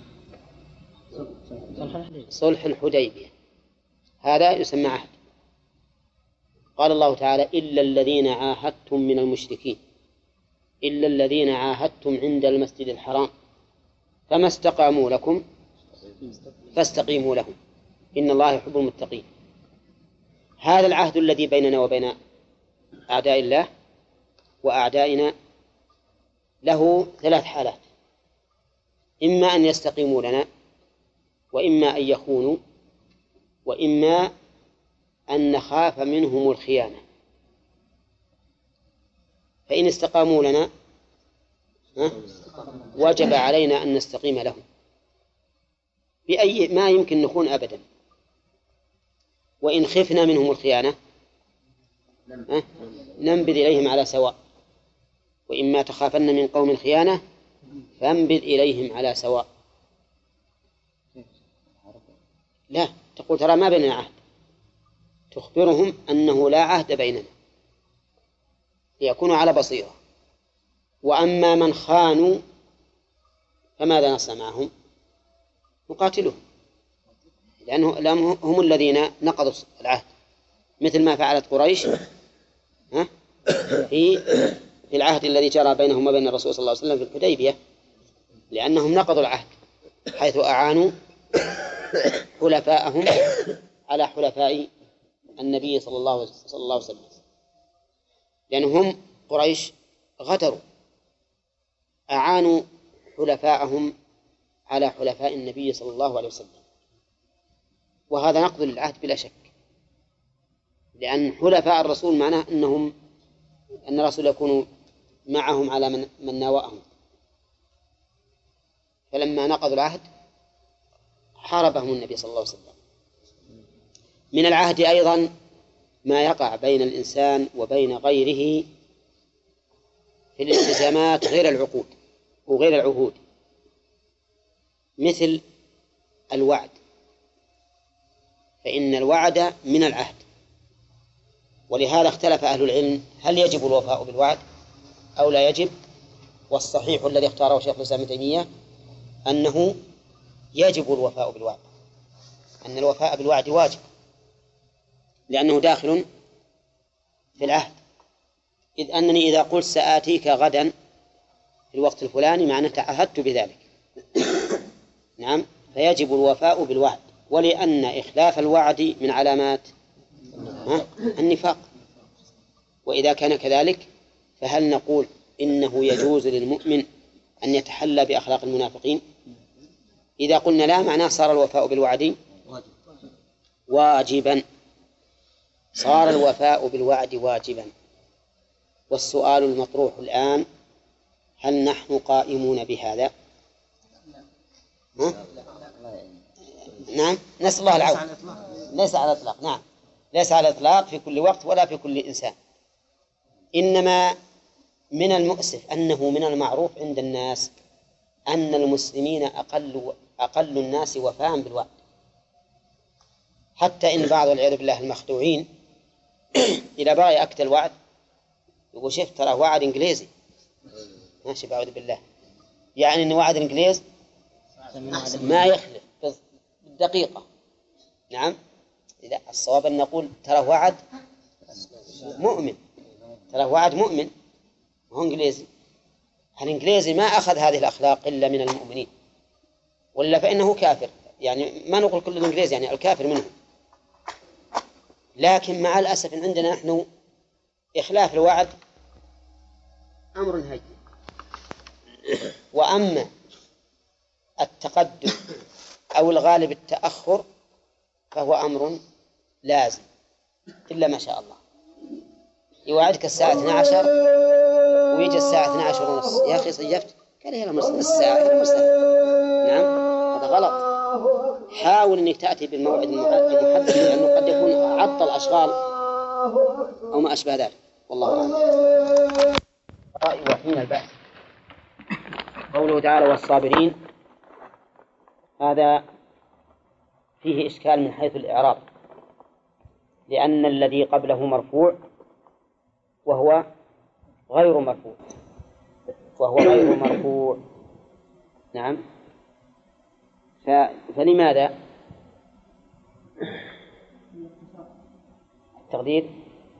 صلح الحديبية. هذا يسمى عهد. قال الله تعالى: إلا الذين عاهدتم من المشركين، إلا الذين عاهدتم عند المسجد الحرام فما استقاموا لكم فاستقيموا لهم إن الله يحب المتقين. هذا العهد الذي بيننا وبين أعداء الله وأعدائنا له 3 حالات: إما أن يستقيموا لنا، وإما أن يخونوا، وإما أن نخاف منهم الخيانة. فإن استقاموا لنا وجب علينا أن نستقيم لهم بأي ما يمكن نخون أبدا. وإن خفنا منهم الخيانة ننبذ إليهم على سواء. وإما تخافن من قوم الخيانة فانبذ إليهم على سواء. لا، تقول ترى ما بيننا عهد، تخبرهم أنه لا عهد بيننا ليكونوا على بصيرة. وأما من خانوا فماذا نصنع معهم؟ نقاتلهم، لأنهم هم الذين نقضوا العهد، مثل ما فعلت قريش في العهد الذي جرى بينهم وبين الرسول صلى الله عليه وسلم في الحديبية، لأنهم نقضوا العهد حيث أعانوا حلفاءهم على حلفاء النبي صلى الله عليه وسلم، لأنهم قريش غدروا، أعانوا حلفاءهم على حلفاء النبي صلى الله عليه وسلم، وهذا نقض للعهد بلا شك، لأن حلفاء الرسول معناه أن الرسول يكون معهم على من ناوأهم، فلما نقضوا العهد حاربهم النبي صلى الله عليه وسلم. من العهد أيضا ما يقع بين الإنسان وبين غيره في الالتزامات غير العقود وغير العهود، مثل الوعد، فإن الوعد من العهد، ولهذا اختلف أهل العلم هل يجب الوفاء بالوعد أو لا يجب. والصحيح الذي اختاره شيخ الإسلام ابن تيمية أنه يجب الوفاء بالوعد، أن الوفاء بالوعد واجب، لأنه داخل في العهد، إذ أنني إذا قلت سآتيك غدا في الوقت الفلاني معناه تعهدت بذلك. نعم، فيجب الوفاء بالوعد، ولأن إخلاف الوعد من علامات النفاق. وإذا كان كذلك فهل نقول إنه يجوز للمؤمن أن يتحلى بأخلاق المنافقين؟ إذا قلنا لا معناه صار الوفاء بالوعد واجبا، صار الوفاء بالوعد واجبا. والسؤال المطروح الآن هل نحن قائمون بهذا؟ نعم، نسأل الله العون. ليس على الإطلاق، نعم، ليس على الإطلاق في كل وقت ولا في كل إنسان، إنما من المؤسف أنه من المعروف عند الناس أن المسلمين أقل الناس وفاء بالوعد، حتى إن بعض والعياذ بالله المخدوعين إذا بغى يأكد الوعد يقول شفت ترى وعد إنجليزي، ماشي بعوذ بالله، يعني أن وعد الإنجليز ما يخلف بالدقيقة. نعم، إذا الصواب أن نقول ترى وعد مؤمن، ترى وعد مؤمن، هو إنجليزي. الإنجليزي ما أخذ هذه الأخلاق إلا من المؤمنين، ولا فإنه كافر، يعني ما نقول كل الإنجليزي يعني الكافر منهم. لكن مع الأسف إن عندنا نحن إخلاف الوعد أمر هين، وأما التقدم أو الغالب التأخر فهو أمر لازم إلا ما شاء الله. يوعدك الساعة 12 ويجي الساعة 12 ونص، يا أخي صيفت، قال هي نص ساعة إلى نص. نعم، هذا غلط. حاول أنك تأتي بالموعد المحدد، لأنه قد يكون عطل أشغال أو ما أشبه ذلك، والله أعلم. رأي وحين البأس، قوله تعالى والصابرين، هذا فيه إشكال من حيث الإعراب، لأن الذي قبله مرفوع وهو غير مرفوع، نعم، فلماذا التقدير؟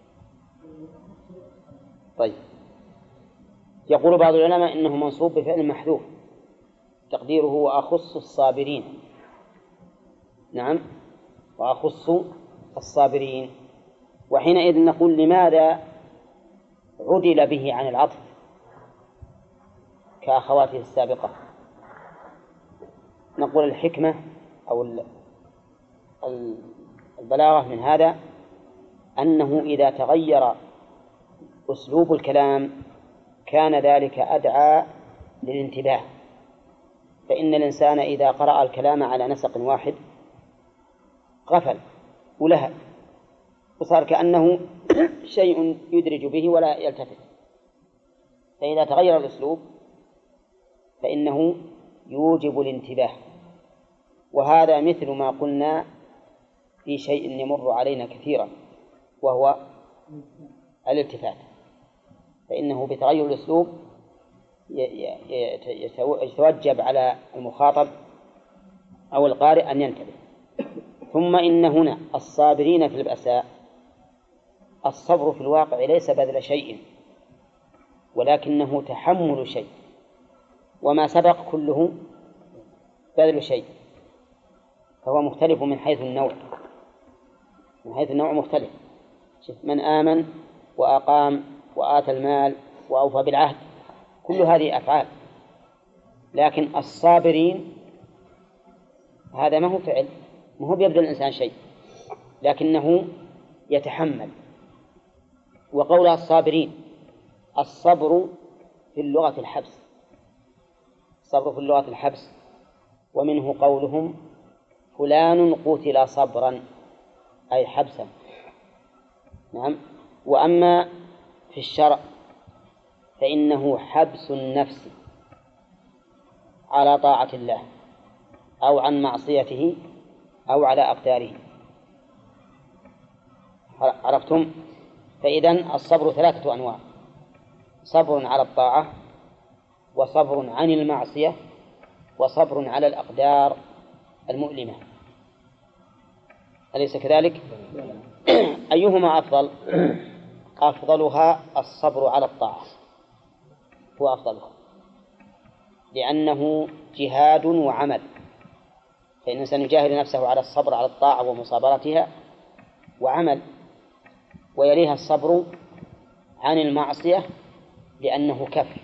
طيب، يقول بعض العلماء إنه منصوب بفعل محذوف تقديره وأخص الصابرين. نعم، وأخص الصابرين. وحينئذ نقول لماذا عدل به عن العطف كأخواته السابقة؟ نقول الحكمة أو البلاغة من هذا أنه إذا تغير أسلوب الكلام كان ذلك أدعى للانتباه، فإن الإنسان إذا قرأ الكلام على نسق واحد غفل ولهى وصار كأنه شيء يدرج به ولا يلتفت، فإذا تغير الأسلوب فإنه يوجب الانتباه. وهذا مثل ما قلنا في شيء يمر علينا كثيرا وهو الالتفات، فإنه بتغير الأسلوب يتوجب على المخاطب أو القارئ أن ينتبه. ثم إن هنا الصابرين في البأساء، الصبر في الواقع ليس بذل شيء ولكنه تحمل شيء، وما سبق كله بذل شيء. فهو مختلف من حيث النوع، من حيث النوع مختلف. من آمن وأقام وآتى المال وأوفى بالعهد، كل هذه أفعال. لكن الصابرين هذا ما هو فعل، ما هو بيبذل الإنسان شيء، لكنه يتحمل. وقول الصابرين، الصبر في اللغة الحبس، الصبر في اللغة الحبس، ومنه قولهم فلان قتل صبرا أي حبسا. نعم. وأما في الشرع فإنه حبس النفس على طاعة الله أو عن معصيته أو على أقداره. عرفتم؟ فإذن الصبر 3 أنواع: صبر على الطاعة، وصبر عن المعصية، وصبر على الأقدار المؤلمة. أليس كذلك؟ أيهما أفضل؟ أفضلها الصبر على الطاعة، هو أفضلها، لأنه جهاد وعمل، فإن الإنسان يجاهد نفسه على الصبر على الطاعة ومصابرتها وعمل. ويليها الصبر عن المعصية، لأنه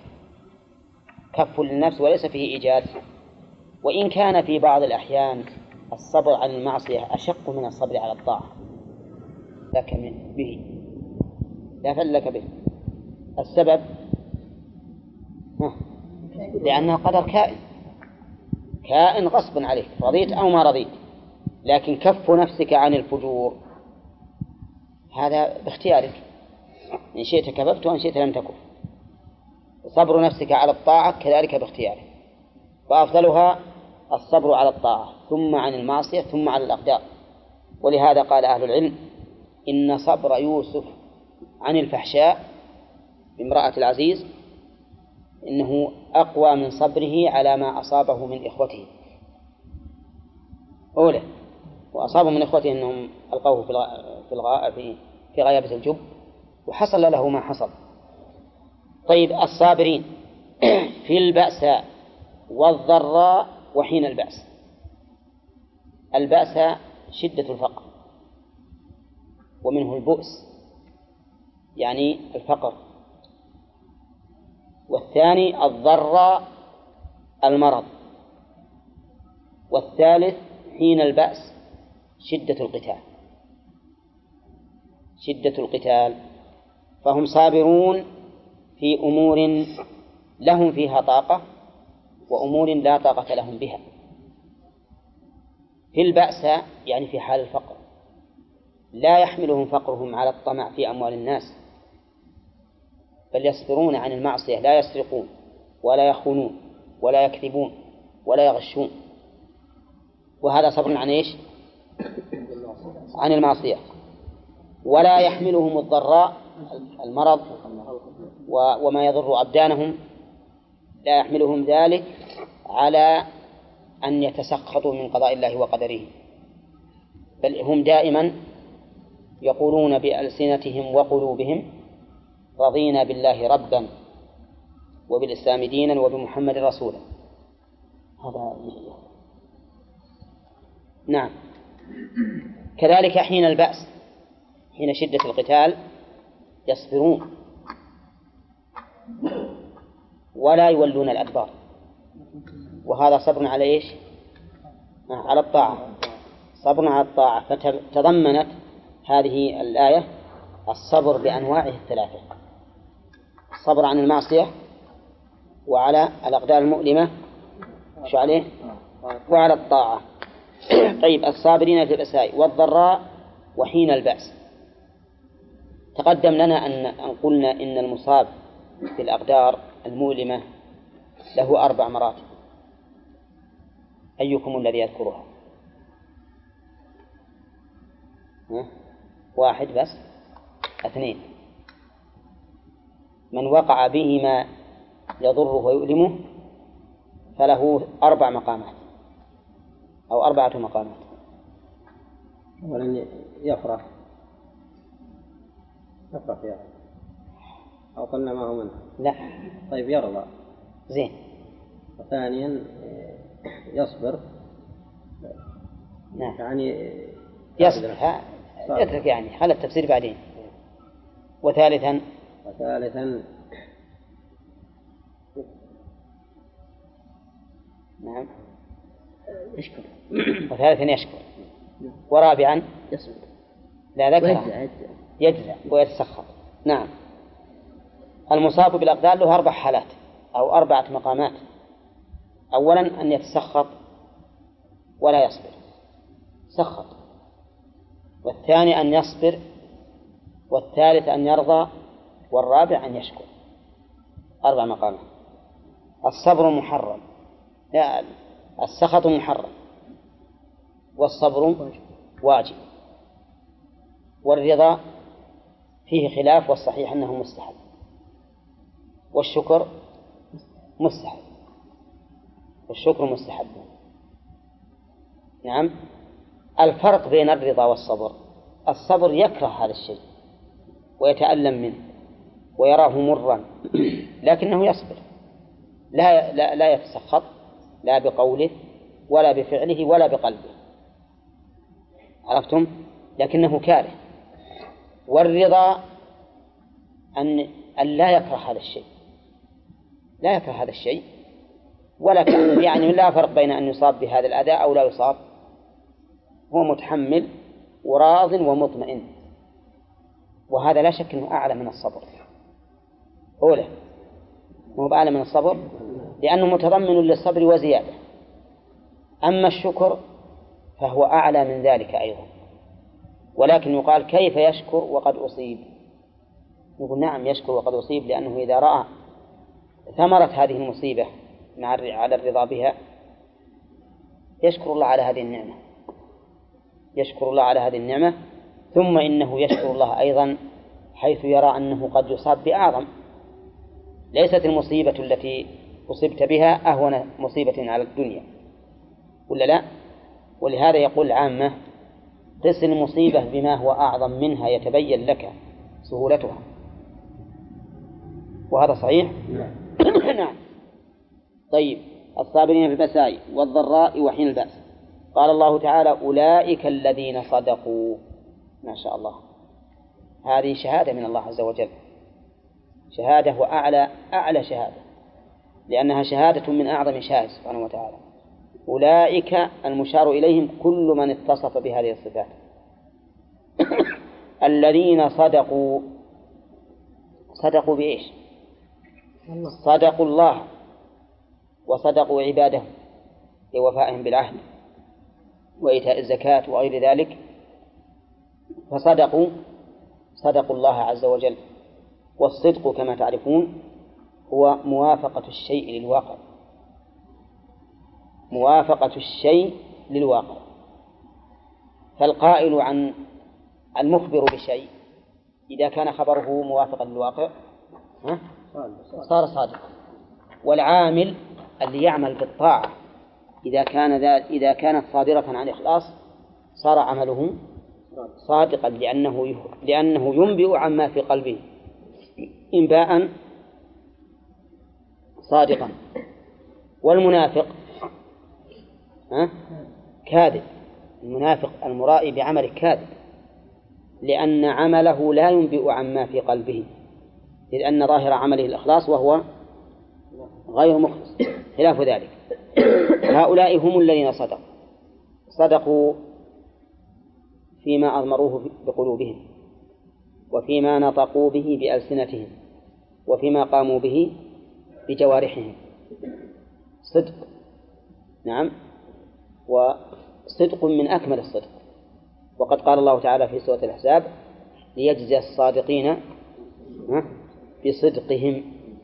كف للنفس وليس فيه إيجاد. وإن كان في بعض الأحيان الصبر عن المعصية أشق من الصبر على الطاعة، لك به لا فلك به. السبب لأنه قدر كائن غصبا عليك، رضيت أو ما رضيت. لكن كف نفسك عن الفجور هذا باختيارك، إن شئت كففت وإن شئت لم تكف. صبر نفسك على الطاعة كذلك باختيارك، فأفضلها الصبر على الطاعة ثم عن المعصية ثم على الأقدار. ولهذا قال أهل العلم إن صبر يوسف عن الفحشاء بامرأة العزيز إنه أقوى من صبره على ما أصابه من إخوته. أولا وأصابه من إخوته أنهم ألقوه في غيابة الجب وحصل له ما حصل. طيب الصابرين في البأساء والضراء وحين البأس. البأس شدة الفقر، ومنه البؤس يعني الفقر. والثاني الضراء المرض. والثالث حين البأس شدة القتال. فهم صابرون في أمور لهم فيها طاقة وأمور لا طاقة لهم بها. في البأس يعني في حال الفقر لا يحملهم فقرهم على الطمع في أموال الناس، بل يصبرون عن المعصية، لا يسرقون ولا يخونون ولا يكذبون ولا يغشون. وهذا صبر عن إيش؟ عن المعصية. ولا يحملهم الضراء المرض وما يضر أبدانهم، لا يحملهم ذلك على أن يتسخطوا من قضاء الله وقدره، بل هم دائما يقولون بألسنتهم وقلوبهم رضينا بالله ربا وبالإسلام دينا وبمحمد رسولا. هذا نعم. كذلك حين البأس، حين شدة القتال يصبرون ولا يولون الأدبار، وهذا صبر على إيش؟ على الطاعة، صبر على الطاعة. فتضمنت هذه الآية الصبر بأنواعه 3: الصبر عن المعصية وعلى الأقدار المؤلمة شو عليه؟ وعلى الطاعة. طيب الصابرين في البأساء والضراء وحين البأس. تقدم لنا أن قلنا إن المصاب في الأقدار المؤلمة له 4 مراتب. أيكم الذي يذكرها؟ 1 بس؟ 2. من وقع به ما يضره ويؤلمه فله 4 مقامات أو 4 مقامات. ولن يفرح يعني، أو قلنا ما هو منه. لا. طيب يرضى. زين. وثانيا يصبر نعم. يعني يصبر اترك يعني خلي التفسير بعدين. وثالثا نعم يشكر. وثالثا يشكر. ورابعا يصبر. لا ذكر يجزع ويتسخط. نعم. المصاب بالأقدار له 4 حالات أو 4 مقامات. أولا أن يتسخط ولا يصبر، سخط. والثاني أن يصبر، والثالث أن يرضى، والرابع أن يشكر. 4 مقامات. الصبر محرم، لا السخط محرم، والصبر واجب، والرضا فيه خلاف والصحيح أنه مستحب، والشكر مستحب، والشكر مستحب. نعم. الفرق بين الرضا والصبر: الصبر يكره هذا الشيء ويتألم منه ويراه مرا، لكنه يصبر، لا يتسخط لا بقوله ولا بفعله ولا بقلبه، عرفتم؟ لكنه كاره. والرضا أن لا يكره هذا الشيء، لا يكره هذا الشيء ولا كان يعني لا فرق بين أن يصاب بهذا الأذى أو لا يصاب، هو متحمل وراض ومطمئن. وهذا لا شك أنه أعلى من الصبر. أولا هو أعلى من الصبر لأنه متضمن للصبر وزيادة. أما الشكر فهو أعلى من ذلك أيضا، ولكن يقال كيف يشكر وقد أصيب؟ نقول نعم يشكر وقد أصيب، لأنه إذا رأى ثمرة هذه المصيبة على الرضا بها يشكر الله على هذه النعمة، يشكر الله على هذه النعمة. ثم إنه يشكر الله أيضا حيث يرى أنه قد يصاب بأعظم، ليست المصيبة التي أصبت بها أهون مصيبة على الدنيا، ولا لا؟ ولهذا يقول العامة: قس المصيبة بما هو أعظم منها يتبين لك سهولتها. وهذا صحيح؟ نعم. طيب، الصابرين في البأساء والضراء وحين البأس. قال الله تعالى: أولئك الذين صدقوا. ما شاء الله، هذه شهادة من الله عز وجل، شهادة وأعلى شهادة، لأنها شهادة من أعظم شهادة سبحانه وتعالى. أولئك المشار إليهم كل من اتصف بهذه الصفات. الذين صدقوا. صدقوا بإيش؟ صدقوا الله وصدقوا عباده لوفائهم بالعهد وإيتاء الزكاة وغير ذلك، فصدقوا الله عز وجل. والصدق كما تعرفون هو موافقة الشيء للواقع، موافقة الشيء للواقع. فالقائل عن المخبر بشيء إذا كان خبره موافقا للواقع صار صادقا. والعامل اللي يعمل بالطاعة إذا كانت صادرة عن إخلاص صار عمله صادقا، لأنه ينبئ عما في قلبه إنباء صادقا. والمنافق كاذب، المنافق المرائي بعمله كاذب، لأن عمله لا ينبئ عما في قلبه، إذ أن ظاهر عمله الإخلاص وهو غير مخلص، خلاف ذلك. هؤلاء هم الذين صدقوا فيما أضمروه بقلوبهم، وفيما نطقوا به بألسنتهم، وفيما قاموا به بجوارحهم. صدق، نعم، وصدق من أكمل الصدق. وقد قال الله تعالى في سورة الأحزاب: ليجزي الصادقين بصدقهم.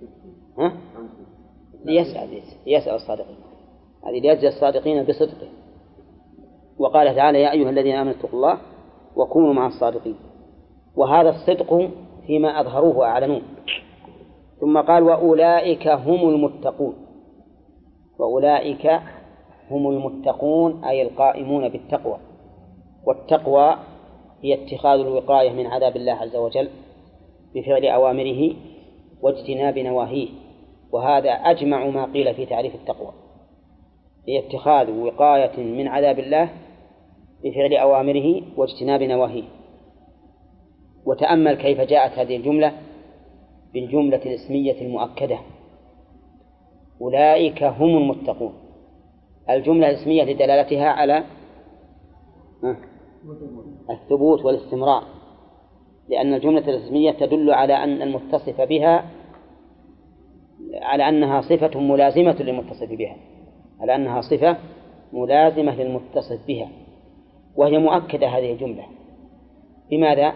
ليسأل الصادقين، هذه ليجزي الصادقين بصدقهم. وقال تعالى: يا أيها الذين آمنوا اتقوا الله وكونوا مع الصادقين. وهذا الصدق فيما أظهروه وأعلنوه. ثم قال: وأولئك هم المتقون. وأولئك هم المتقون أي القائمون بالتقوى. والتقوى هي اتخاذ الوقاية من عذاب الله عز وجل بفعل أوامره واجتناب نواهيه. وهذا أجمع ما قيل في تعريف التقوى، هي اتخاذ وقاية من عذاب الله بفعل أوامره واجتناب نواهيه. وتأمل كيف جاءت هذه الجملة بالجملة الاسمية المؤكدة: أولئك هم المتقون. الجملة الاسمية لدلالتها على الثبوت والاستمرار، لأن الجملة الاسمية تدل على أن المتصف بها على أنها صفة ملازمة للمتصف بها، على أنها صفة ملازمة للمتصف بها، وهي مؤكدة هذه الجملة. بماذا؟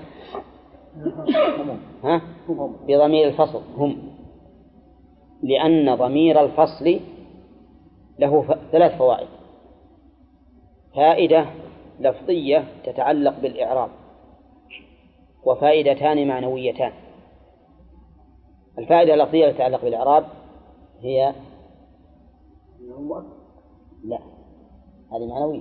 بضمير الفصل هم، لأن ضمير الفصل له 3 فوائد: فائدة لفظية تتعلق بالإعراب، وفائدتان معنويتان. الفائدة اللفظية تتعلق بالإعراب هي لا، هذه معنوية.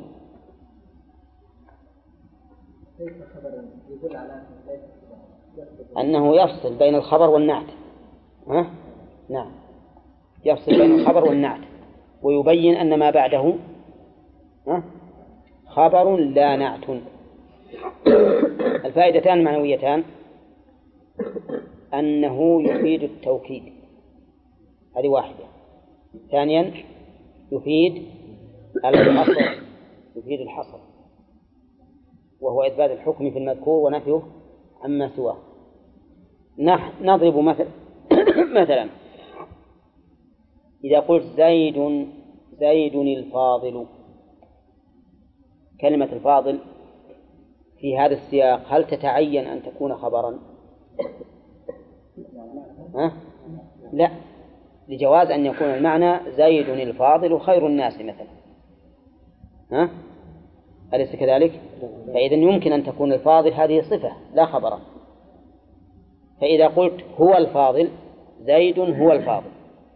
أنه يفصل بين الخبر والنعت. نعم، يفصل بين الخبر والنعت، ويبين أن ما بعده خبر لا نعت. الفائدتان المعنويتان: أنه يفيد التوكيد، هذه واحدة. ثانيا يفيد الحصر، يفيد الحصر، وهو إثبات الحكم في المذكور ونفيه عما سواه. نضرب مثلا إذا قلت زيد الفاضل، كلمة الفاضل في هذا السياق هل تتعين أن تكون خبرا؟ لا، لجواز أن يكون المعنى زيد الفاضل خير الناس مثلا. أليس كذلك؟ فإذا يمكن أن تكون الفاضل هذه صفة لا خبرا. فإذا قلت هو الفاضل، زيد هو الفاضل،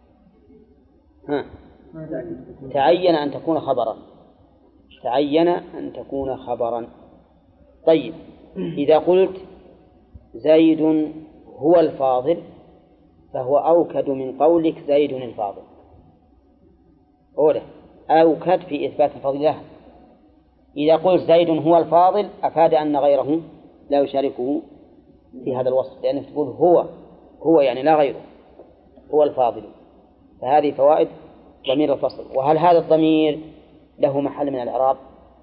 تعين أن تكون خبرا، تعين أن تكون خبرا. طيب، إذا قلت زيد هو الفاضل فهو أوكد من قولك زيد الفاضل، أوكد في إثبات الفضل له. إذا قلت زيد هو الفاضل أفاد أن غيره لا يشاركه في هذا الوصف، لأنك تقول هو يعني لا غيره هو الفاضل. فهذه فوائد ضمير الفصل. وهل هذا الضمير له محل من الإعراب؟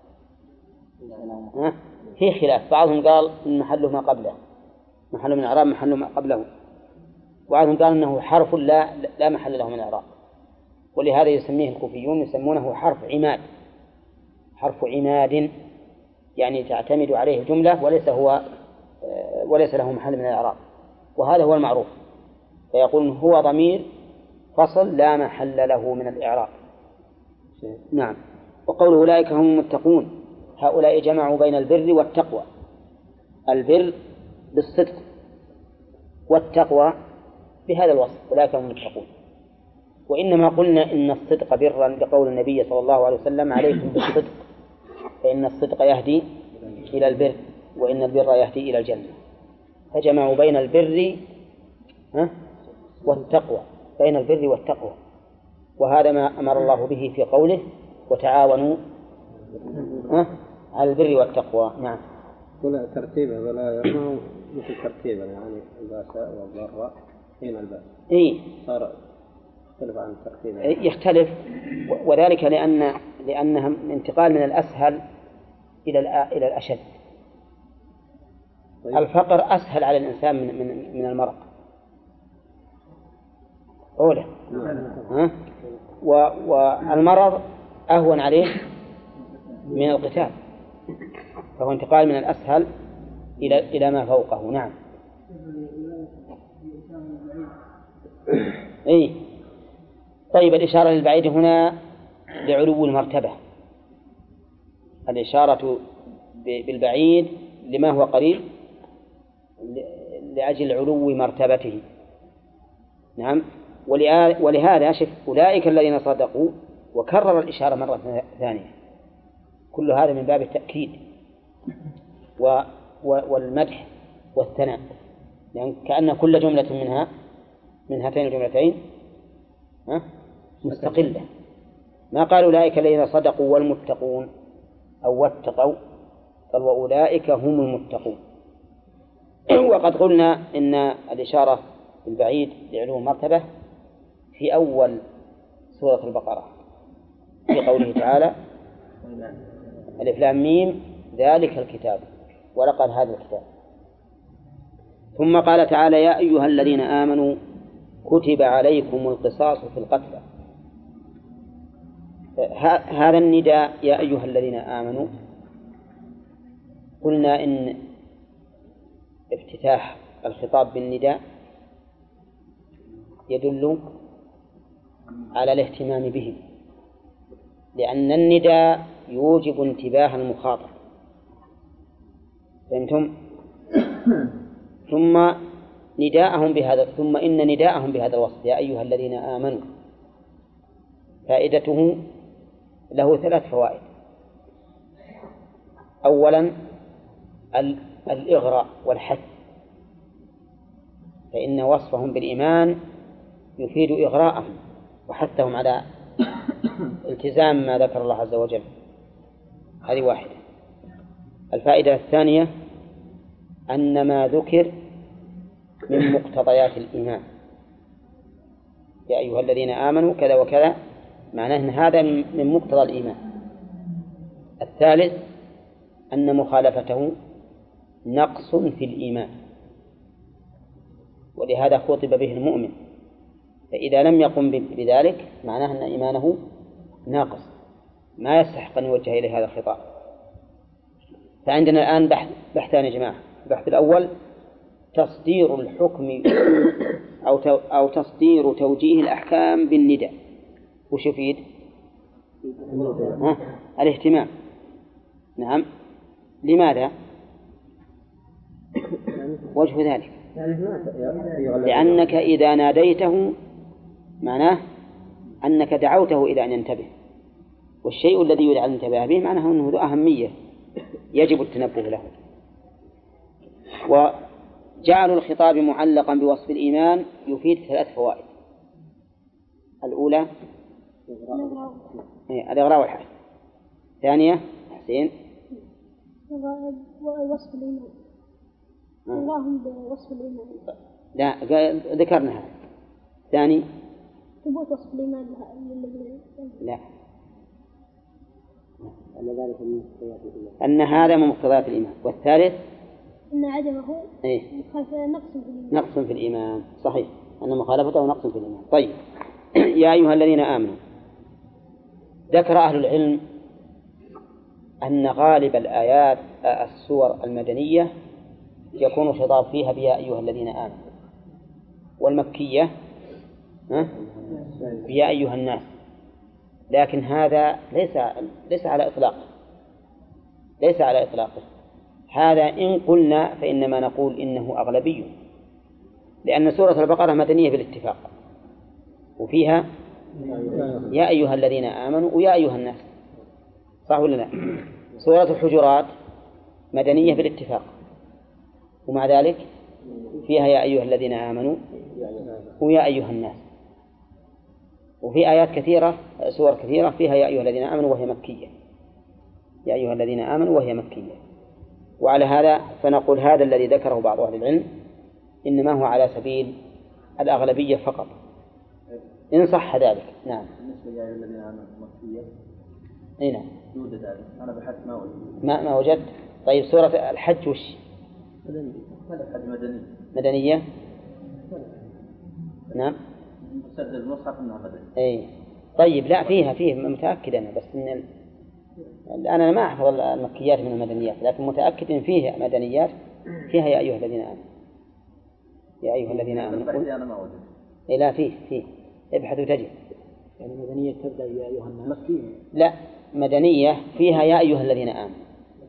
في خلاف، بعضهم قال إن محله ما قبله، محله من الإعراب محله ما قبله، وبعضهم قال إنه حرف لا محل له من الإعراب، ولهذا يسميه الكوفيون يسمونه حرف عماد، حرف عماد، يعني تعتمد عليه جملة وليس له محل من الإعراب، وهذا هو المعروف. فيقول هو ضمير فصل لا محل له من الإعراب. نعم. وقول أولئك هم المتقون، هؤلاء جمعوا بين البر والتقوى، البر بالصدق والتقوى بهذا الوصف، أولئك هم المتقون. وإنما قلنا إن الصدق برا لقول النبي صلى الله عليه وسلم عليكم بالصدق فإن الصدق يهدي إلى البر وإن البر يهدي إلى الجنة. فجمعوا بين البر والتقوى، بين البر والتقوى، وهذا ما أمر الله به في قوله وتعاونوا على البر والتقوى. نعم. ولا ترتيبه ولا مثل ترتيبه، يعني الباساء والضراء حين الباس صار يختلف عن ترتيبه، يختلف، وذلك لأنها انتقال من الأسهل إلى الأشد. طيب. الفقر أسهل على الإنسان من المرض أولى، والمرض أهون عليه من القتال، فهو انتقال من الأسهل إلى ما فوقه. نعم. طيب، الإشارة للبعيد هنا لعلو المرتبة، الإشارة بالبعيد لما هو قريب لأجل علو مرتبته. نعم. ولهذا شف أولئك الذين صدقوا، وكرر الإشارة مرة ثانية. كل هذا من باب التأكيد والمدح والثناء، يعني كأن كل جملة من هاتين الجملتين مستقلة. ما قال أولئك الذين صدقوا والمتقون أو واتقوا، قال وأولئك هم المتقون. وقد قلنا إن الإشارة بالبعيد لعلو مرتبة في أول سورة البقرة في قوله تعالى ألف لام ميم ذلك الكتاب ولقد هذا الكتاب. ثم قال تعالى يا أيها الذين آمنوا كتب عليكم القصاص في القتلى. هذا النداء يا أيها الذين آمنوا قلنا إن افتتاح الخطاب بالنداء يدل على الاهتمام به، لأن النداء يوجب انتباه المخاطب. فهمتم؟ ثم إن نداءهم بهذا الوصف يا أيها الذين آمنوا فائدته له 3 فوائد. أولا الإغراء والحث، فإن وصفهم بالإيمان يفيد إغراءهم وحثهم على التزام ما ذكر الله عز وجل. هذه واحدة. الفائدة الثانية أن ما ذكر من مقتضيات الإيمان يا أيها الذين آمنوا كذا وكذا، معناه أن هذا من مقتضى الإيمان. الثالث أن مخالفته نقص في الإيمان، ولهذا خطب به المؤمن، فإذا لم يقم بذلك معناه أن إيمانه ناقص ما يستحق أن يوجه إليه هذا الخطاب. فعندنا الآن بحثان يا جماعة. البحث الأول تصدير الحكم أو تصدير توجيه الأحكام بالنداء. وش يفيد؟ الاهتمام. نعم. لماذا؟ وجه ذلك لأنك إذا ناديته معناه أنك دعوته إلى أن ينتبه، والشيء الذي يدعى أن ينتبه به معناه أنه ذو أهمية يجب التنبه له. وجعل الخطاب معلقا بوصف الإيمان يفيد 3 فوائد. الأولى الإغراء والحث. ثانية حسين وصف الإيمان. اللهم بوصف الإيمان. لا ذكرنا هذا. ثاني ثبوت وصف الإيمان. لا أن هذا من مقتضيات الإيمان. والثالث أن عدمه نقص في الإيمان. صحيح، أن مخالفته نقص في الإيمان. طيب يا أيها الذين آمنوا. ذكر أهل العلم أن غالب الآيات السور المدنية يكون الخطاب فيها بيا أيها الذين آمنوا، والمكية بيا أيها الناس، لكن هذا ليس على إطلاقه. هذا إن قلنا فإنما نقول إنه أغلبي، لأن سورة البقرة مدنية بالاتفاق وفيها يا أيها الذين آمنوا ويا أيها الناس، صح ولا لا؟ سورة الحجرات مدنية بالاتفاق ومع ذلك فيها يا أيها الذين آمنوا ويا أيها الناس. وفي آيات كثيرة سور كثيرة فيها يا أيها الذين آمنوا وهي مكية، يا أيها الذين آمنوا وهي مكية. وعلى هذا فنقول هذا الذي ذكره بعض أهل العلم إنما هو على سبيل الأغلبية فقط إن صح ذلك. نعم. بالنسبة يا أيها الذين آمنوا مكية. أي نعم. يوجد ذلك. أنا بحثت ما وجدت. طيب سورة الحج وش؟ مدنية. مدنية. نعم. مسجل المصحف إنها مدنية. أي. طيب لا فيه متأكد أنا، بس إن أنا ما أحفظ المكيات من المدنيات، لكن متأكد إن فيه مدنيات فيها يا أيها الذين آمنوا. يا أيها الذين آمنوا. أنا ما وجدت. إيه لا فيه ابحث وتجد. يعني مدنية تبدأ يا أيها الناس. لا مدنية فيها يا أيها الذين آمنوا.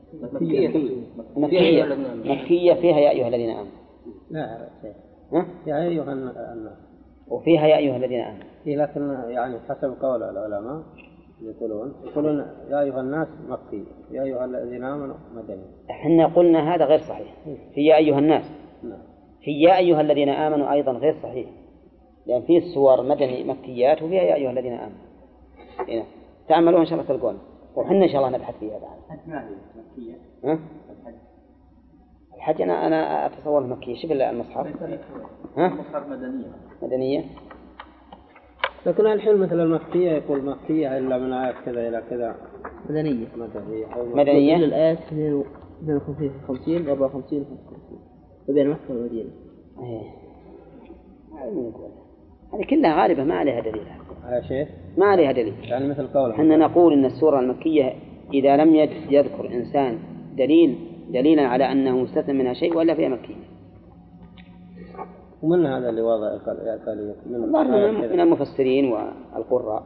مكية فيها يا أيها الذين آمنوا. لا يا أيها الناس. وفيها يا أيها الذين آمنوا. لكن يعني حسب قول العلماء يقولون يا أيها الناس مكي، يا أيها الذين آمنوا مدني. احنا قلنا هذا غير صحيح. في يا أيها الناس. في يا أيها الذين آمنوا أيضا غير صحيح، لأن فيه السور مدني مكيات وفيها يا أيها الذين آمنوا. هنا تعملوا إن شاء الله تلقون، وحنا إن شاء الله نبحث فيها بعد. ما هي مكية؟ ها؟ الحج أنا أتصور مكية. شوف المصحف. ها؟ مصحف مدنية. لكن الحين مثل المكية يقول مكية إلا من آيات كذا إلى كذا. مدنية. مدنية. الآيات 52 50 54 55 بين مكة والمدينة. هذه كلها غالبة ما عليها دليل. على شيء؟ ما عليها دليل. يعني مثل قوله. حنا نقول إن السورة المكية إذا لم يذكر إنسان دليلا على أنه مستثنى منها شيء ولا فيها مكية. ومن هذا اللي واضع من المفسرين والقراء.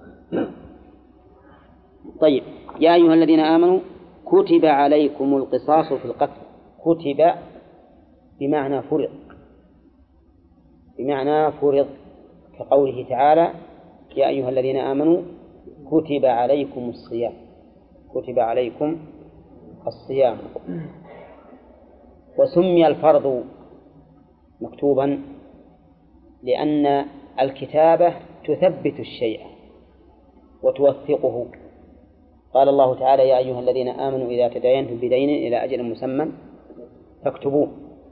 طيب يا أيها الذين آمنوا كتب عليكم القصاص في القتل. كتب بمعنى فرض، بمعنى فرض، كقوله تعالى يا أيها الذين آمنوا كتب عليكم الصيام. كتب عليكم الصيام. وسمي الفرض مكتوبا لأن الكتابة تثبت الشيء وتوثقه. قال الله تعالى يا أيها الذين آمنوا إذا تداينتم بدين إلى أجل مسمى فاكتبوه.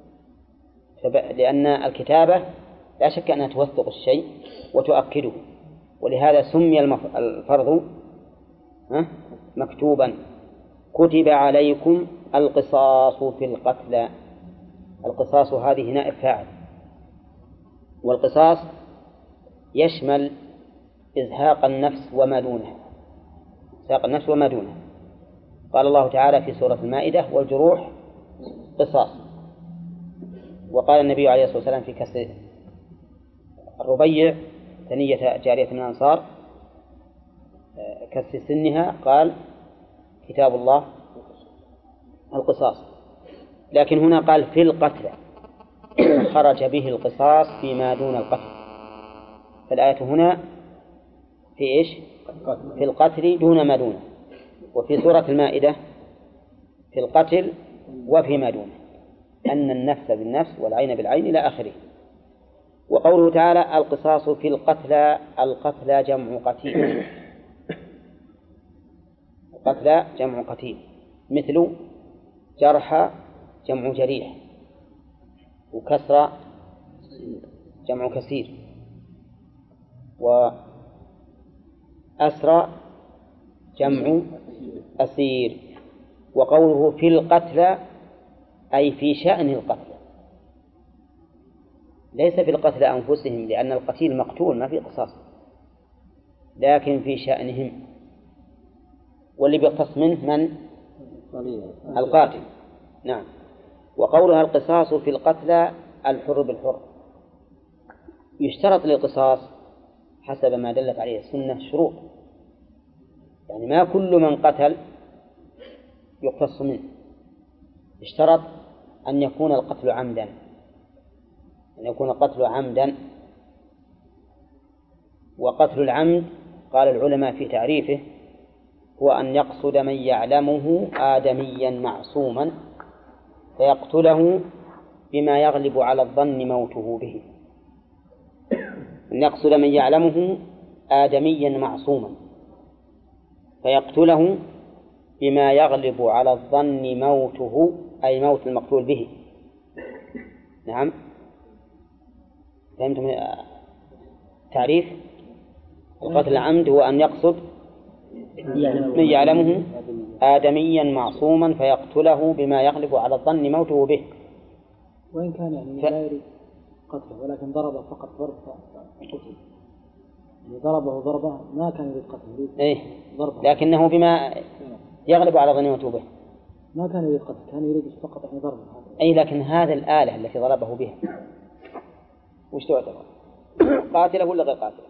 لأن الكتابة لا شك أنها توثق الشيء وتؤكده، ولهذا سمي الفرض مكتوبا. كتب عليكم القصاص في القتلى. القصاص هذه نائب فاعل، والقصاص يشمل إزهاق النفس وما دونها. إزهاق النفس وما دونها. قال الله تعالى في سورة المائدة والجروح قصاص. وقال النبي عليه الصلاة والسلام في كسر الربيع ثنية جارية من الأنصار كسر سنها قال كتاب الله القصاص. لكن هنا قال في القتل خرج به القصاص فيما دون القتل. فالآية هنا في إيش؟ في القتل دون ما دونه. وفي سورة المائدة في القتل وفيما دونه، أن النفس بالنفس والعين بالعين إلى آخره. وقوله تعالى القصاص في القتلى. القتلى جمع قتيل. القتلى جمع قتيل، مثل جرح جمع جريح، وكسر جمع كسير، وأسرى جمع أسير. وقوله في القتلى أي في شأن القتلى، ليس في القتلى أنفسهم، لأن القتيل مقتول ما في قصاص، لكن في شأنهم. واللي بيقتص منه من؟ القاتل. نعم. وقولها القصاص في القتلى الحر بالحر. يشترط للقصاص حسب ما دلت عليه السنة شروط، يعني ما كل من قتل يقتص منه. اشترط أن يكون القتل عمدا، أن يكون القتل عمدا. وقتل العمد قال العلماء في تعريفه هو أن يقصد من يعلمه آدميا معصوما فيقتله بما يغلب على الظن موته به. أن يقصد من يعلمه آدميا معصوما فيقتله بما يغلب على الظن موته، أي موت المقتول به. نعم، فهمتم تعريف القتل العمد؟ هو أن يقصد من يعلمه آدميا معصوما فيقتله بما يغلب على الظن موته به. وإن كان يعني لا يريد قتله ولكن ضربه فقط ضرب قتل، يعني ضربه ضربة ما كان يريد قتله، إيه، لكنه بما يغلب على ظن موته به. ما كان يريد قتل، كان يريد فقط يعني ضربه. أي لكن هذا الآلة التي ضربه بها وش تعتبر؟ قاتلة ولا غير قاتلة؟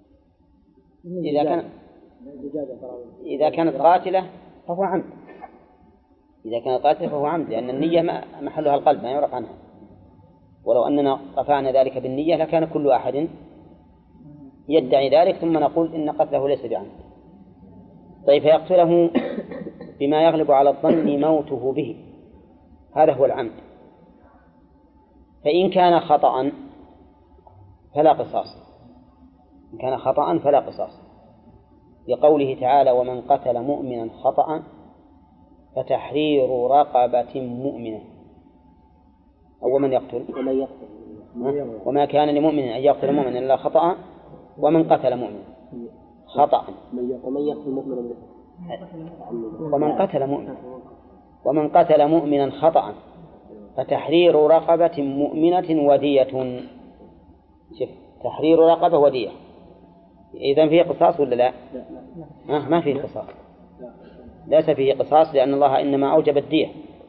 إذا كانت قاتلة فهو عمد. إذا كانت قاتلة فهو عمد، لأن النية محلها القلب ما يعرف عنها. ولو أننا رفعنا ذلك بالنية لكان كل أحد يدعي ذلك ثم نقول إن قتله ليس بعمد. طيب، فيقتله بما يغلب على الظن موته به، هذا هو العمد. فإن كان خطأ فلا قصاص. إن كان خطأ فلا قصاص، لقوله تعالى ومن قتل مؤمنا خطأ فتحرير رقبة مؤمنة. أو من يقتل وما كان لمؤمن أن يقتل مؤمنا إلا خطأ ومن قتل مؤمنا خطأ ومن قتل مؤمنا خطأ فتحرير رقبة مؤمنة ودية. شوف، تحرير رقبة ودية، إذن فيه قصاص ولا لا؟ ما فيه قصاص، ليس فيه قصاص، لأن الله إنما أوجب الدية.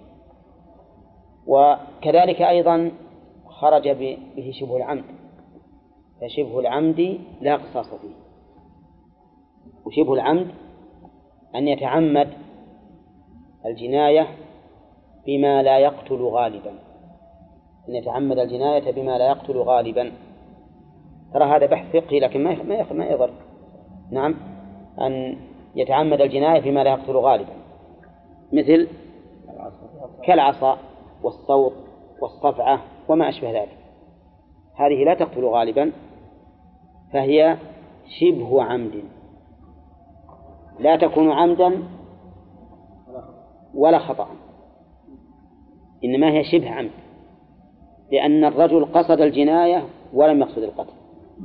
وكذلك أيضا خرج به شبه العمد، فشبه العمد لا قصاص فيه. وشبه العمد أن يتعمد الجناية بما لا يقتل غالبا، أن يتعمد الجناية بما لا يقتل غالبا. ترى هذا بحث فقهي لكن ما يضر. نعم، أن يتعمد الجناية بما لا يقتل غالبا، مثل كالعصا والصوت والصفعة وما أشبه ذلك، هذه لا تقتل غالبا فهي شبه عمد، لا تكون عمدا ولا خطأ، إنما هي شبه عمد، لأن الرجل قصد الجناية ولم يقصد القتل.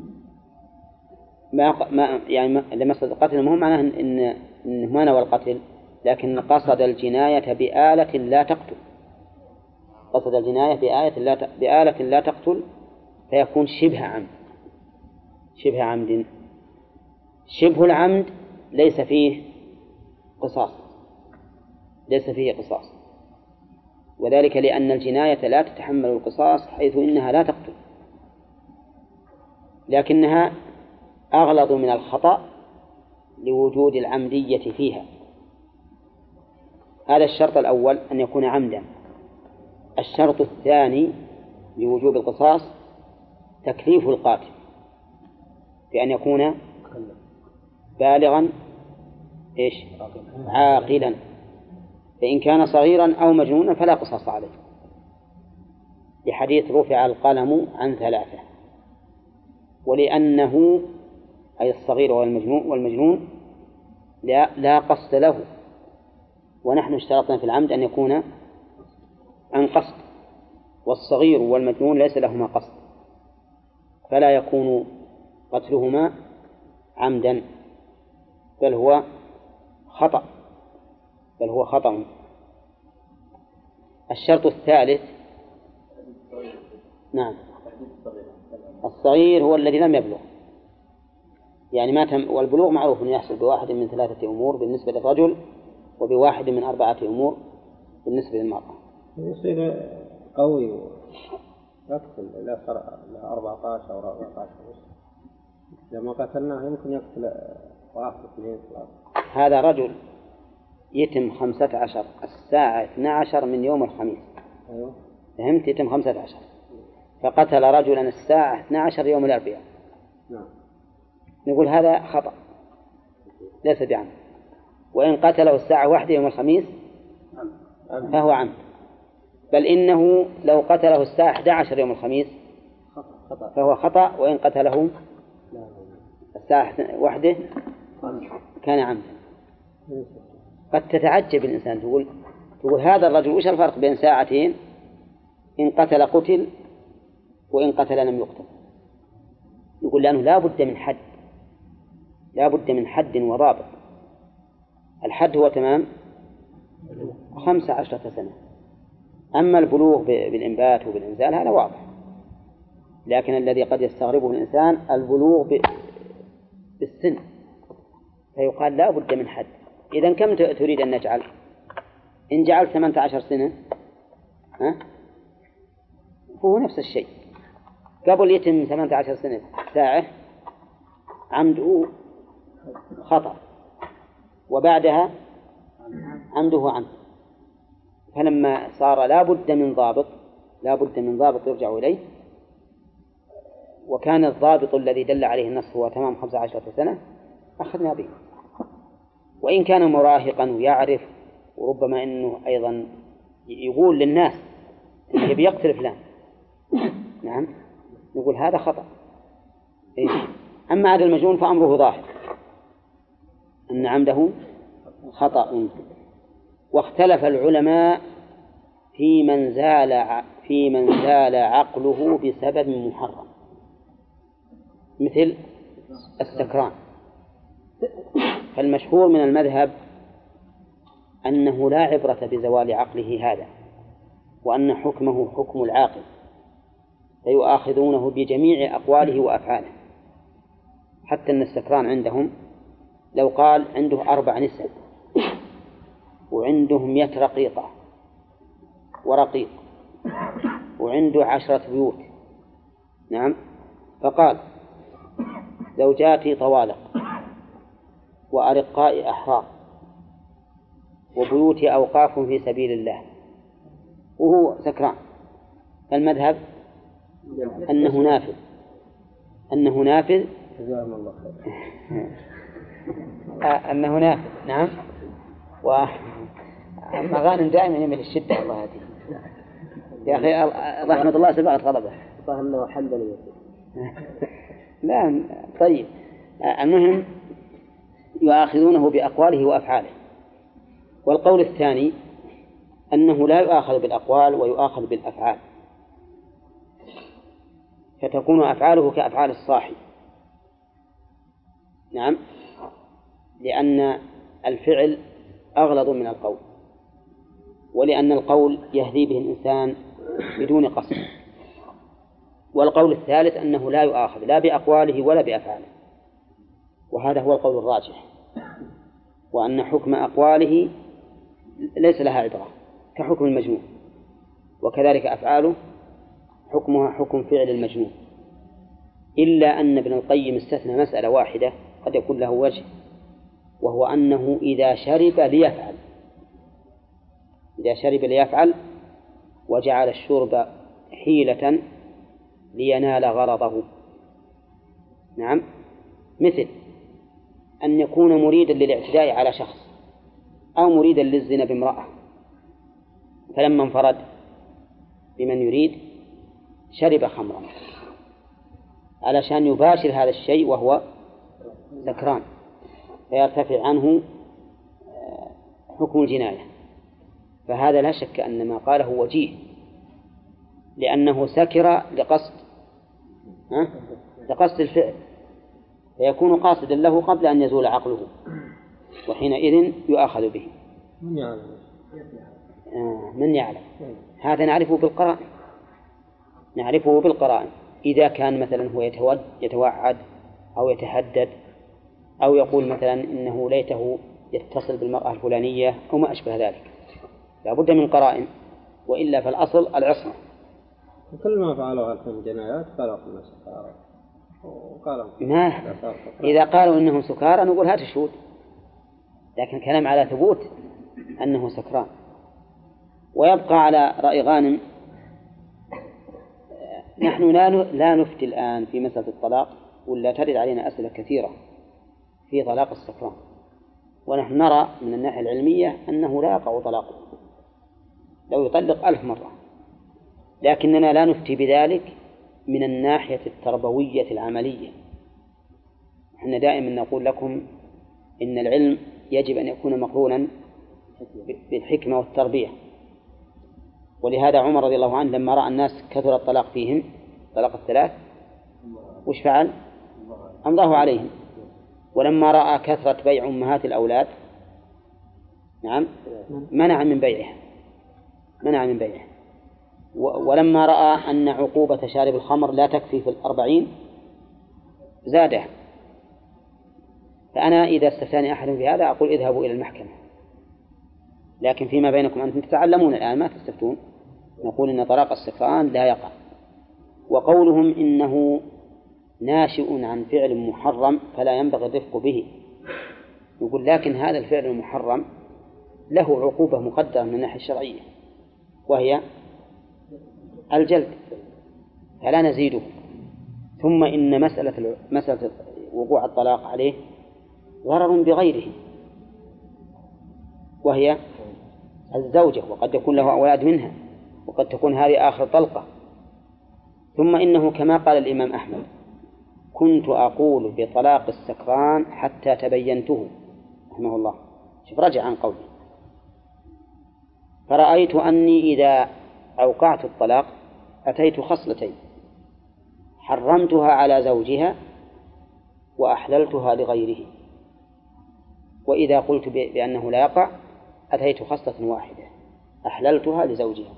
يعني لم يقصد القتل مو معناه إنه ما نوى القتل، لكن قصد الجناية بآلة لا تقتل، قصد الجناية بآلة لا تقتل، فيكون شبه عمد. شبه عمد. شبه العمد ليس فيه قصاص، ليس فيه قصاص، وذلك لأن الجناية لا تتحمل القصاص حيث إنها لا تقتل، لكنها أغلظ من الخطأ لوجود العمدية فيها. هذا الشرط الأول أن يكون عمدا. الشرط الثاني لوجوب القصاص تكليف القاتل بأن يكون بالغا عاقلا، فإن كان صغيرا أو مجنونا فلا قصاص عليه، لحديث رفع القلم عن 3. ولأنه أي الصغير والمجنون لا قصد له، ونحن اشترطنا في العمد أن يكون عن قصد، والصغير والمجنون ليس لهما قصد، فلا يكون قتلهما عمدا، بل هو خطأ. الشرط الثالث، نعم، الصغير هو الذي لم يبلغ، يعني ما تم، والبلوغ معروف أن يحصل بواحد من 3 أمور بالنسبة للرجل، وبواحد من 4 أمور بالنسبة للمرأة. يصير قوي يقتل إذا صار 14 أو 14 لما قتلناه يمكن يقتل 1 2 3. هذا رجل يتم 15 الساعة 12 من يوم الخميس. أيوه. فهمت؟ يتم 15 فقتل رجلا الساعة 12 يوم الأربعاء. نعم. نقول هذا خطأ ليس بعمد، وإن قتله الساعة 1 يوم الخميس فهو عمد، بل إنه لو قتله الساعة 11 يوم الخميس فهو خطأ، وإن قتله الساعة 1 كان عمدا. قد تتعجب الإنسان، تقول هذا الرجل وش الفرق بين ساعتين إن قتل وإن قتل لم يقتل؟ يقول لأنه لا بد من حد وضابط. الحد هو تمام 15 سنة، أما البلوغ بالإنبات وبالإنزال هذا واضح، لكن الذي قد يستغربه الإنسان البلوغ بالسن، فيقال لا بد من حد. إذن كم تريد أن نجعل؟ إن جعلت 18 سنة فهو نفس الشيء، قبل يتم 18 سنة ساعة عمده خطأ، وبعدها عمده عمد، فلما صار لا بد من ضابط يرجع إليه، وكان الضابط الذي دل عليه النص هو تمام 15 سنة أخذنا به. وإن كان مراهقا ويعرف، وربما أنه أيضا يقول للناس إنه بيقتل فلان، نعم، نقول هذا خطأ. أما عاد المجنون فأمره ظاهر أن عمده خطأ. واختلف العلماء في من زال عقله بسبب محرم مثل السكران. فالمشهور من المذهب أنه لا عبرة بزوال عقله هذا، وأن حكمه حكم العاقل، فيؤاخذونه بجميع أقواله وأفعاله. حتى أن السكران عندهم لو قال عنده 4 نساء وعنده 100 رقيقة ورقيق وعنده 10 بيوت، نعم، فقال زوجاتي طوالق وأرقاء أحرار وبيوتي أوقاف في سبيل الله، وهو سكران، المذهب أنه نافذ جزاهم الله خير. أنه نافذ، نعم. ومغانم دائما يمل الشدة، الله هذه يا أخي رحمة الله سبقت غضبه. صح أنه حمدني. لا طيب، المهم يؤاخذونه بأقواله وأفعاله. والقول الثاني أنه لا يؤاخذ بالأقوال ويؤاخذ بالأفعال، فتكون أفعاله كأفعال الصاحي، نعم، لأن الفعل أغلظ من القول، ولأن القول يهدي به الإنسان بدون قصد. والقول الثالث أنه لا يؤاخذ لا بأقواله ولا بأفعاله، وهذا هو القول الراجح، وأن حكم أقواله ليس لها عبرة كحكم المجنون، وكذلك أفعاله حكمها حكم فعل المجنون، إلا أن ابن القيم استثنى مسألة واحدة قد يكون له وجه، وهو أنه إذا شرب ليفعل وجعل الشرب حيلة لينال غرضه، نعم، مثل أن يكون مريدا للاعتداء على شخص أو مريدا للزنا بامرأة، فلما انفرد بمن يريد شرب خمرا علشان يباشر هذا الشيء وهو سكران، فيرتفع عنه حكم الجناية. فهذا لا شك أن ما قاله وجيه، لأنه سكر لقصد الفعل، فيكون قاصدا له قبل أن يزول عقله، وحينئذ يؤاخذ به. من يعلم؟ هذا نعرفه بالقرائن. إذا كان مثلا هو يتوعد أو يتهدد أو يقول مثلا إنه ليته يتصل بالمرأة الفلانية أو ما أشبه ذلك، لا بد من قرائن، وإلا فالأصل العصمة. كل ما فعلوا هذه الجنايات قالوا إنهم سكارى، إذا قالوا إنهم سكارى نقول هات الشهود، لكن كلام على ثبوت أنه سكران. ويبقى على رأي غانم، نحن لا نفتي الآن في مسألة الطلاق، ولا ترد علينا أسئلة كثيرة في طلاق السكران، ونحن نرى من الناحية العلمية أنه لا يقع طلاقه لو يطلق 1000 مرة، لكننا لا نفتي بذلك من الناحية التربوية العملية. نحن دائما نقول لكم إن العلم يجب أن يكون مقرونا بالحكمة والتربية، ولهذا عمر رضي الله عنه لما رأى الناس كثر الطلاق فيهم، طلاق الثلاث، وش فعل؟ أمضاه عليهم. ولما رأى كثرة بيع أمهات الأولاد، نعم، منع من بيعها. ولما رأى أن عقوبة شارب الخمر لا تكفي في 40 زادها. فأنا إذا استفتاني أحد في هذا أقول اذهبوا إلى المحكمة، لكن فيما بينكم أنتم تتعلمون الآن ما تستفتون. نقول إن طلاق السكران لا يقع. وقولهم إنه ناشئ عن فعل محرم فلا ينبغي الرفق به، نقول لكن هذا الفعل المحرم له عقوبة مقدرة من الناحية الشرعية، وهي الجلد، فلا نزيده. ثم إن مسألة وقوع الطلاق عليه ضرر بغيره، وهي الزوجة، وقد يكون له أولاد منها، وقد تكون هذه آخر طلقة. ثم إنه كما قال الإمام أحمد: كنت أقول بطلاق السكران حتى تبينته، رحمه الله. شوف، رجع عن قوله فرأيت أني إذا أوقعت الطلاق أتيت خصلتين: حرمتها على زوجها وأحللتها لغيره. وإذا قلت بأنه لا يقع أتيت خصلة واحدة أحللتها لزوجها.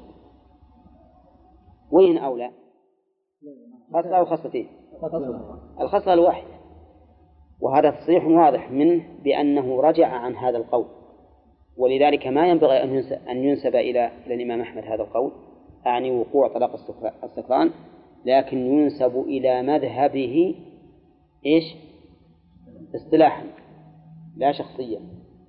وين أولى؟ خصلة أو خصلتين؟ الخصلة الواحدة. وهذا تصريح واضح منه بأنه رجع عن هذا القول، ولذلك ما ينبغي أن ينسب إلى الإمام أحمد هذا القول، أعني وقوع طلاق السكران، لكن ينسب إلى مذهبه إيش؟ اصطلاحا لا شخصيا.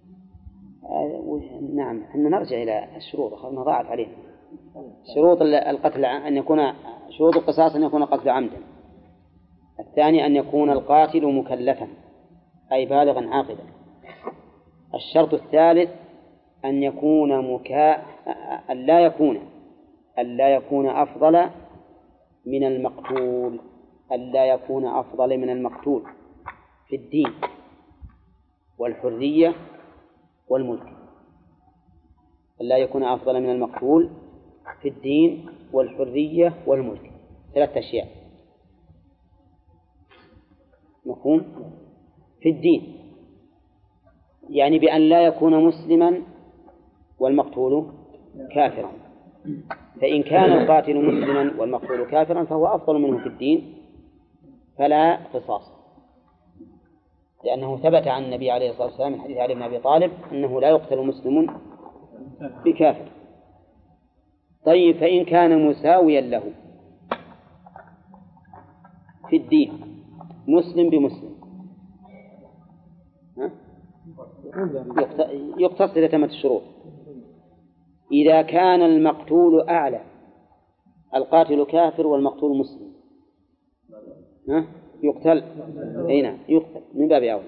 نعم، احنا نرجع إلى الشروط، أخذنا ضاعت علينا. شروط القتل أن يكون، شروط القصاص أن يكون قتل عمدا. الثاني أن يكون القاتل مكلفا أي بالغا عاقلا. الشرط الثالث أن يكون أن لا يكون أفضل من المقتول، ألا يكون أفضل من المقتول في الدين والحرية والملك. ألا يكون أفضل من المقتول في الدين والحرية والملك، 3 أشياء. مفهوم؟ في الدين يعني بأن لا يكون مسلما والمقتول كافرا، فإن كان القاتل مسلما والمقتول كافرا فهو أفضل منه في الدين فلا قصاص، لأنه ثبت عن النبي عليه الصلاة والسلام من حديث علي بن أبي طالب أنه لا يقتل مسلم بكافر. طيب فإن كان مساويا له في الدين، مسلم بمسلم، يقتص إذا تمت الشروط. إذا كان المقتول أعلى، القاتل كافر والمقتول مسلم، يقتل. نعم يقتل من باب أولى.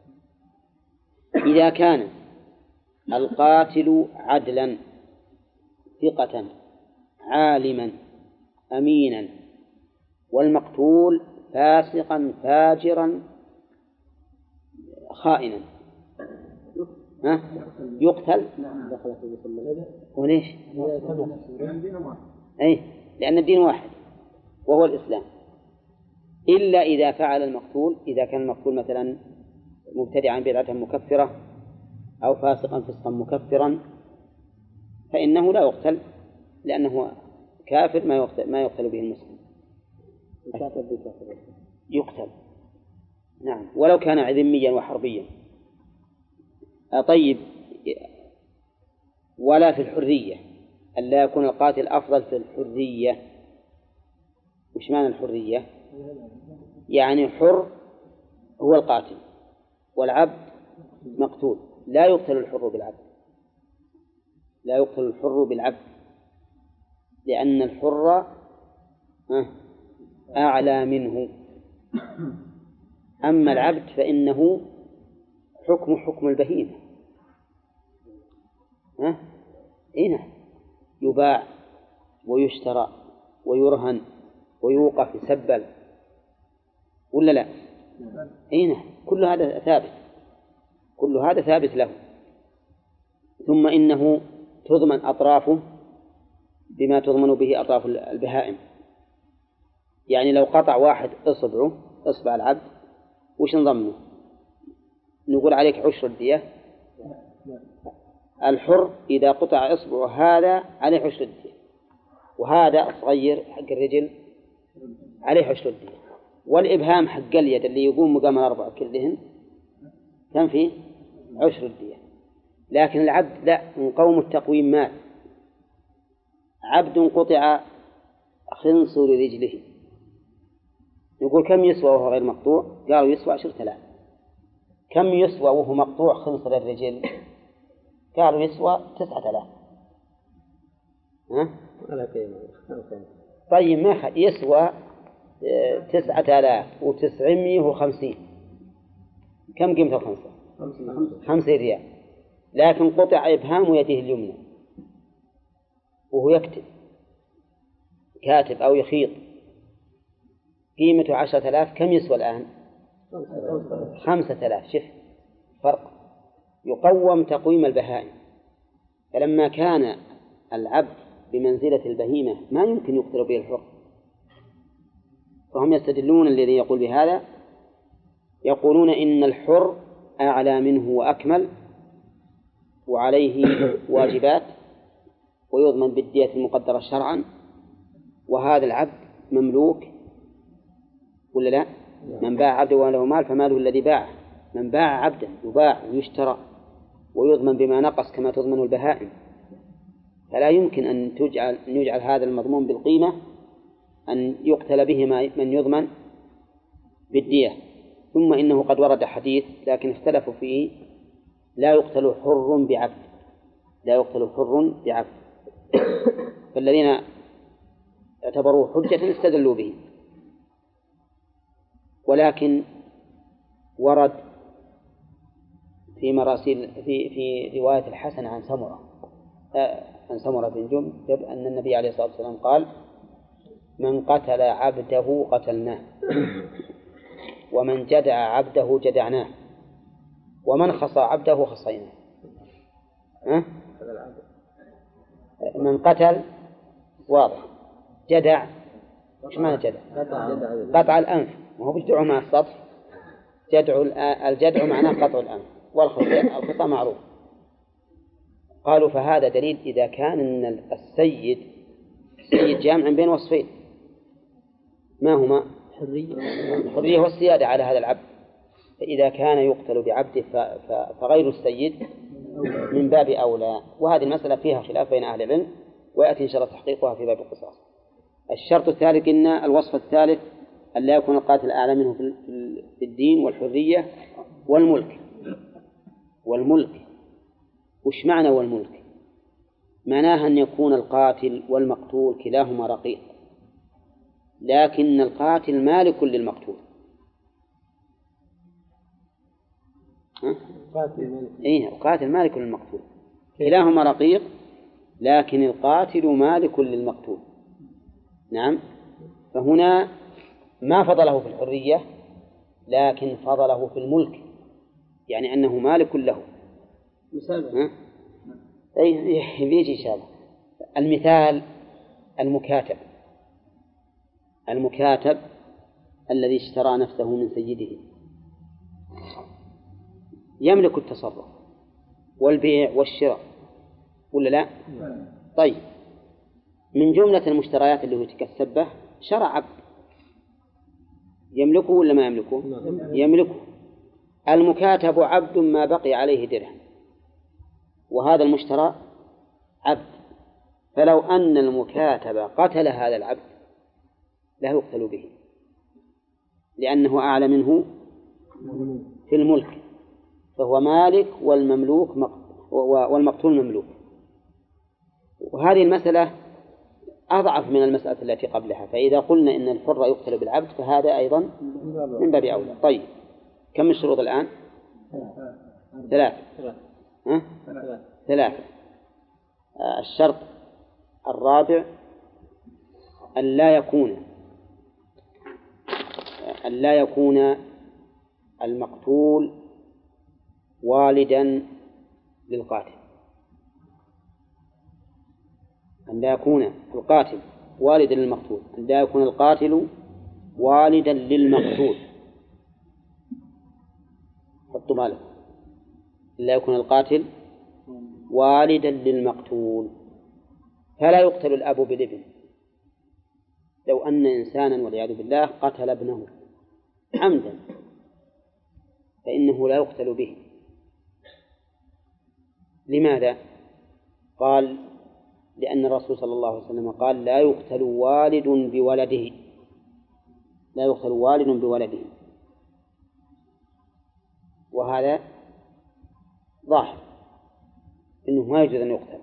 إذا كان القاتل عدلا ثقة عالما أمينا والمقتول فاسقا فاجرا خائنا، يقتل. وليش؟ أي لأن الدين واحد وهو الإسلام، إلا إذا فعل المقتول، إذا كان المقتول مثلا مبتدعا بدعة مكفرة أو فاسقا فسقا مكفرا فإنه لا يقتل، لأنه كافر ما يقتل به المسلم. يقتل نعم ولو كان ذميا وحربيا. طيب ولا في الحرية، ألا يكون القاتل أفضل في الحرية. وش معنى الحرية؟ يعني حر هو القاتل والعبد مقتول، لا يقتل الحر بالعبد، لا يقتل الحر بالعبد، لأن الحر أعلى منه. أما العبد فإنه حكم البهيمة، هنا يباع ويشترى ويرهن ويوقف يسبل ولا لا؟ هنا كل هذا ثابت، كل هذا ثابت له. ثم إنه تضمن أطرافه بما تضمن به أطراف البهائم. يعني لو قطع واحد إصبع العبد وش نضمنه؟ نقول عليك عشر الدية. الحر إذا قطع إصبعه هذا عليه عشر الدية، وهذا صغير حق الرجل عليه عشر الدية، والإبهام حق اليد اللي يقوم مقام 4 كلهن كان فيه عشر الدية. لكن العبد لا، من قوم التقويم مات. عبد قطع خنصر رجله، يقول كم يسوى وهو غير مقطوع؟ قالوا يسوى 10,000. كم يسوى وهو مقطوع خنصر الرجل؟ قالوا يسوى 9,000. طيب ما يسوى 9,950. كم قيمة الخنصر؟ 5 ريال. لكن قطع إبهام يده اليمنى وهو يكتب، كاتب أو يخيط، قيمته 10,000. كم يسوى الآن؟ 5,000. شوف فرق. يقوم تقويم البهائم. فلما كان العبد بمنزلة البهيمة ما يمكن يقتل به الحر. فهم يستدلون الذي يقول بهذا يقولون إن الحر أعلى منه وأكمل وعليه واجبات ويضمن بالدية المقدرة شرعا، وهذا العبد مملوك ولا لا؟ من باع عبده وله مال فماله الذي باعه. من باع عبدا يباع ويشترى ويضمن بما نقص كما تضمن البهائم، فلا يمكن أن يجعل هذا المضمون بالقيمة أن يقتل به من يضمن بالدية. ثم إنه قد ورد حديث لكن اختلفوا فيه لا يقتل حر بعبد، لا يقتل حر بعبد، فالذين اعتبروه حجة استدلوا به. ولكن ورد في مراسيل في رواية الحسن عن سمرة بن جندب أن النبي عليه الصلاة والسلام قال: من قتل عبده قتلناه، ومن جدع عبده جدعناه، ومن خصى عبده خصيناه. من قتل واضح، جدع وش معنى جدع؟ قطع الأنف، وهو بجدعه مع السطح. الجدع معناه قطع الأنف، والخصى معروف. قالوا فهذا دليل إذا كان إن السيد جامع بين وصفين، ما هما؟ الحرية والسيادة على هذا العبد، فإذا كان يقتل بعبده فغير السيد من باب أولى. وهذه المسألة فيها خلاف بين أهل العلم، ويأتي إن شاء الله تحقيقها في باب القصاص. الشرط الثالث قلنا الوصف الثالث أن لا يكون القاتل أعلى منه في الدين والحرية والملك. وش معنى والملك؟ معناها أن يكون القاتل والمقتول كلاهما رقيق، لكن القاتل مالك للمقتول. القاتل مالك للمقتول، كلاهما رقيق لكن القاتل مالك للمقتول. نعم. فهنا ما فضله في الحرية لكن فضله في الملك، يعني أنه مالك له. مثال بيجي إن شاء الله. المثال المكاتب الذي اشترى نفسه من سيده يملك التصرف والبيع والشراء ولا لا؟ طيب، من جملة المشتريات اللي هو يتكسب به شرع عبد، يملكه ولا ما يملكه؟ يملكه. المكاتب عبد ما بقي عليه درهم، وهذا المشترى عبد، فلو أن المكاتب قتل هذا العبد لا يقتل به، لأنه أعلى منه في الملك، فهو مالك والمقتول مملوك. وهذه المسألة أضعف من المسألة التي قبلها، فإذا قلنا إن الحر يقتل بالعبد فهذا أيضا من باب أولى. طيب، كم الشروط الآن؟ 3. 3. الشرط الرابع أن لا يكون المقتول والدا للقاتل، أن لا يكون القاتل والدا للمقتول، أن لا يكون القاتل والدا للمقتول. حطوا بالك، لا يكون القاتل والدا للمقتول. فلا يقتل الأب بالابن. لو أن إنسانا والعياذ بالله قتل ابنه عمدا فإنه لا يقتل به. لماذا؟ قال: لأن الرسول صلى الله عليه وسلم قال: لا يقتل والد بولده، لا يقتل والد بولده. وهذا ظاهر إنه ما يجوز أن يقتل.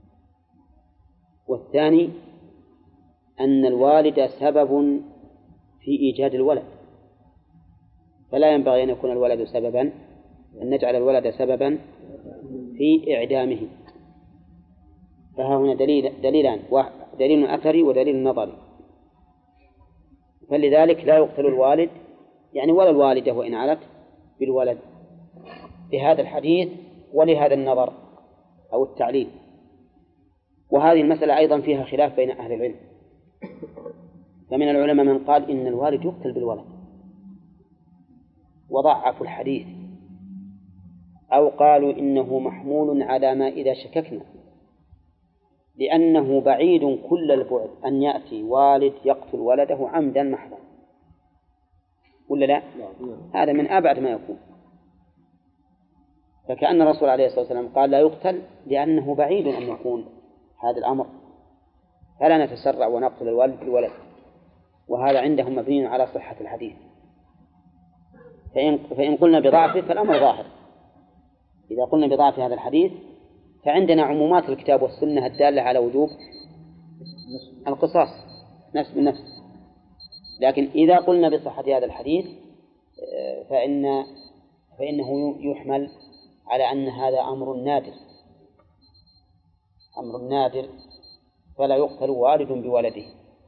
والثاني أن الوالد سبب في إيجاد الولد، فلا ينبغي أن يكون الولد سببا، أن نجعل الولد سببا في إعدامه. فها هنا دليلان، دليل أثري ودليل نظري. فلذلك لا يقتل الوالد يعني ولا الوالدة وإن علت بالولد، بهذا الحديث ولهذا النظر أو التعليل. وهذه المسألة أيضا فيها خلاف بين أهل العلم، فمن العلماء من قال إن الوالد يقتل بالولد وضعفوا الحديث، أو قالوا إنه محمول على ما إذا شككنا، لأنه بعيد كل البعد أن يأتي والد يقتل ولده عمدا محضا، ولا لا؟ هذا من أبعد ما يكون. فكأن الرسول عليه الصلاة والسلام قال لا يقتل لأنه بعيد أن يكون هذا الأمر، فلا نتسرع ونقتل الوالد بالولد، وهذا عندهم مبني على صحة الحديث. فإن قلنا بضعفه فالأمر ظاهر. إذا قلنا بضعف هذا الحديث فعندنا عمومات الكتاب والسنة الدالة على وجوب القصاص نفس بالنفس. لكن إذا قلنا بصحة هذا الحديث فإنه يحمل على أن هذا أمر نادر فلا يقتل والد بولده.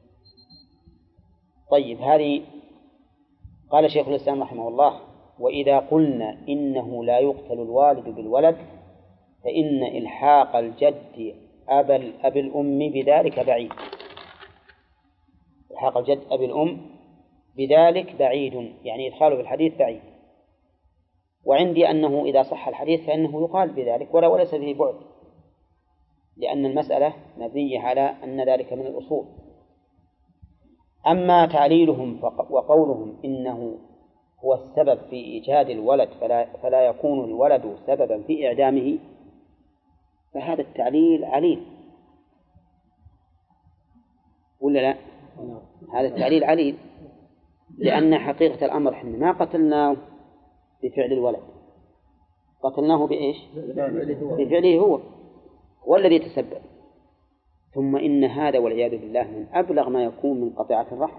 طيب، هذه قال شيخ الإسلام رحمه الله: وإذا قلنا إنه لا يقتل الوالد بالولد فإن إلحاق الجد أبي الأم بذلك بعيد. إلحاق الجد أبي الأم بذلك بعيد، يعني إدخاله في الحديث بعيد. وعندي أنه إذا صح الحديث فإنه يقال بذلك وليس به بعد، لأن المسألة مبنية على أن ذلك من الأصول. أما تعليلهم وقولهم إنه هو السبب في إيجاد الولد فلا يكون الولد سببا في إعدامه، فهذا التعليل عليل، ولا لا؟ هذا التعليل عليل، لأن حقيقة الأمر إحنا ما قتلناه بفعل الولد، قتلناه بإيش؟ بفعله هو الذي تسبب. ثم إن هذا والعياذ بالله من أبلغ ما يكون من قطيعة الرحم،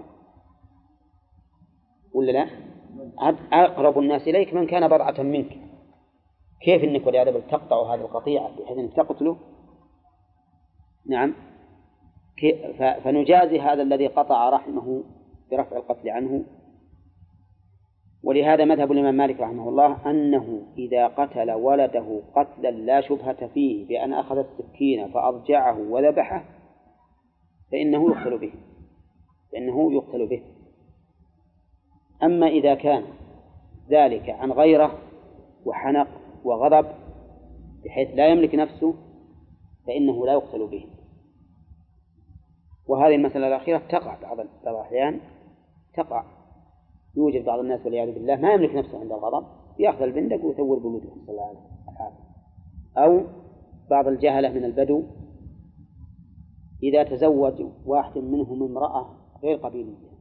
ولا لا؟ أقرب الناس إليك من كان بضعة منك، كيف إنك والعياذ بالله تقطع هذه القطيعة بحيث أن تقتله؟ نعم. فنجازي هذا الذي قطع رحمه برفع القتل عنه. ولهذا مذهب الإمام مالك رحمه الله أنه إذا قتل ولده قتلا لا شبهة فيه بأن أخذ السكين فأضجعه وذبحه فإنه يقتل به. أما إذا كان ذلك عن غيره وحنق وغضب بحيث لا يملك نفسه فإنه لا يقتل به. وهذه المسألة الأخيرة تقع بعض الأحيان، يوجد بعض الناس والعياذ بالله ما يملك نفسه عند الغضب، يأخذ البندق ويثور بولده صلى الله عليه وسلم. أو بعض الجهلة من البدو إذا تزوج واحد منهم امرأة غير قبيلية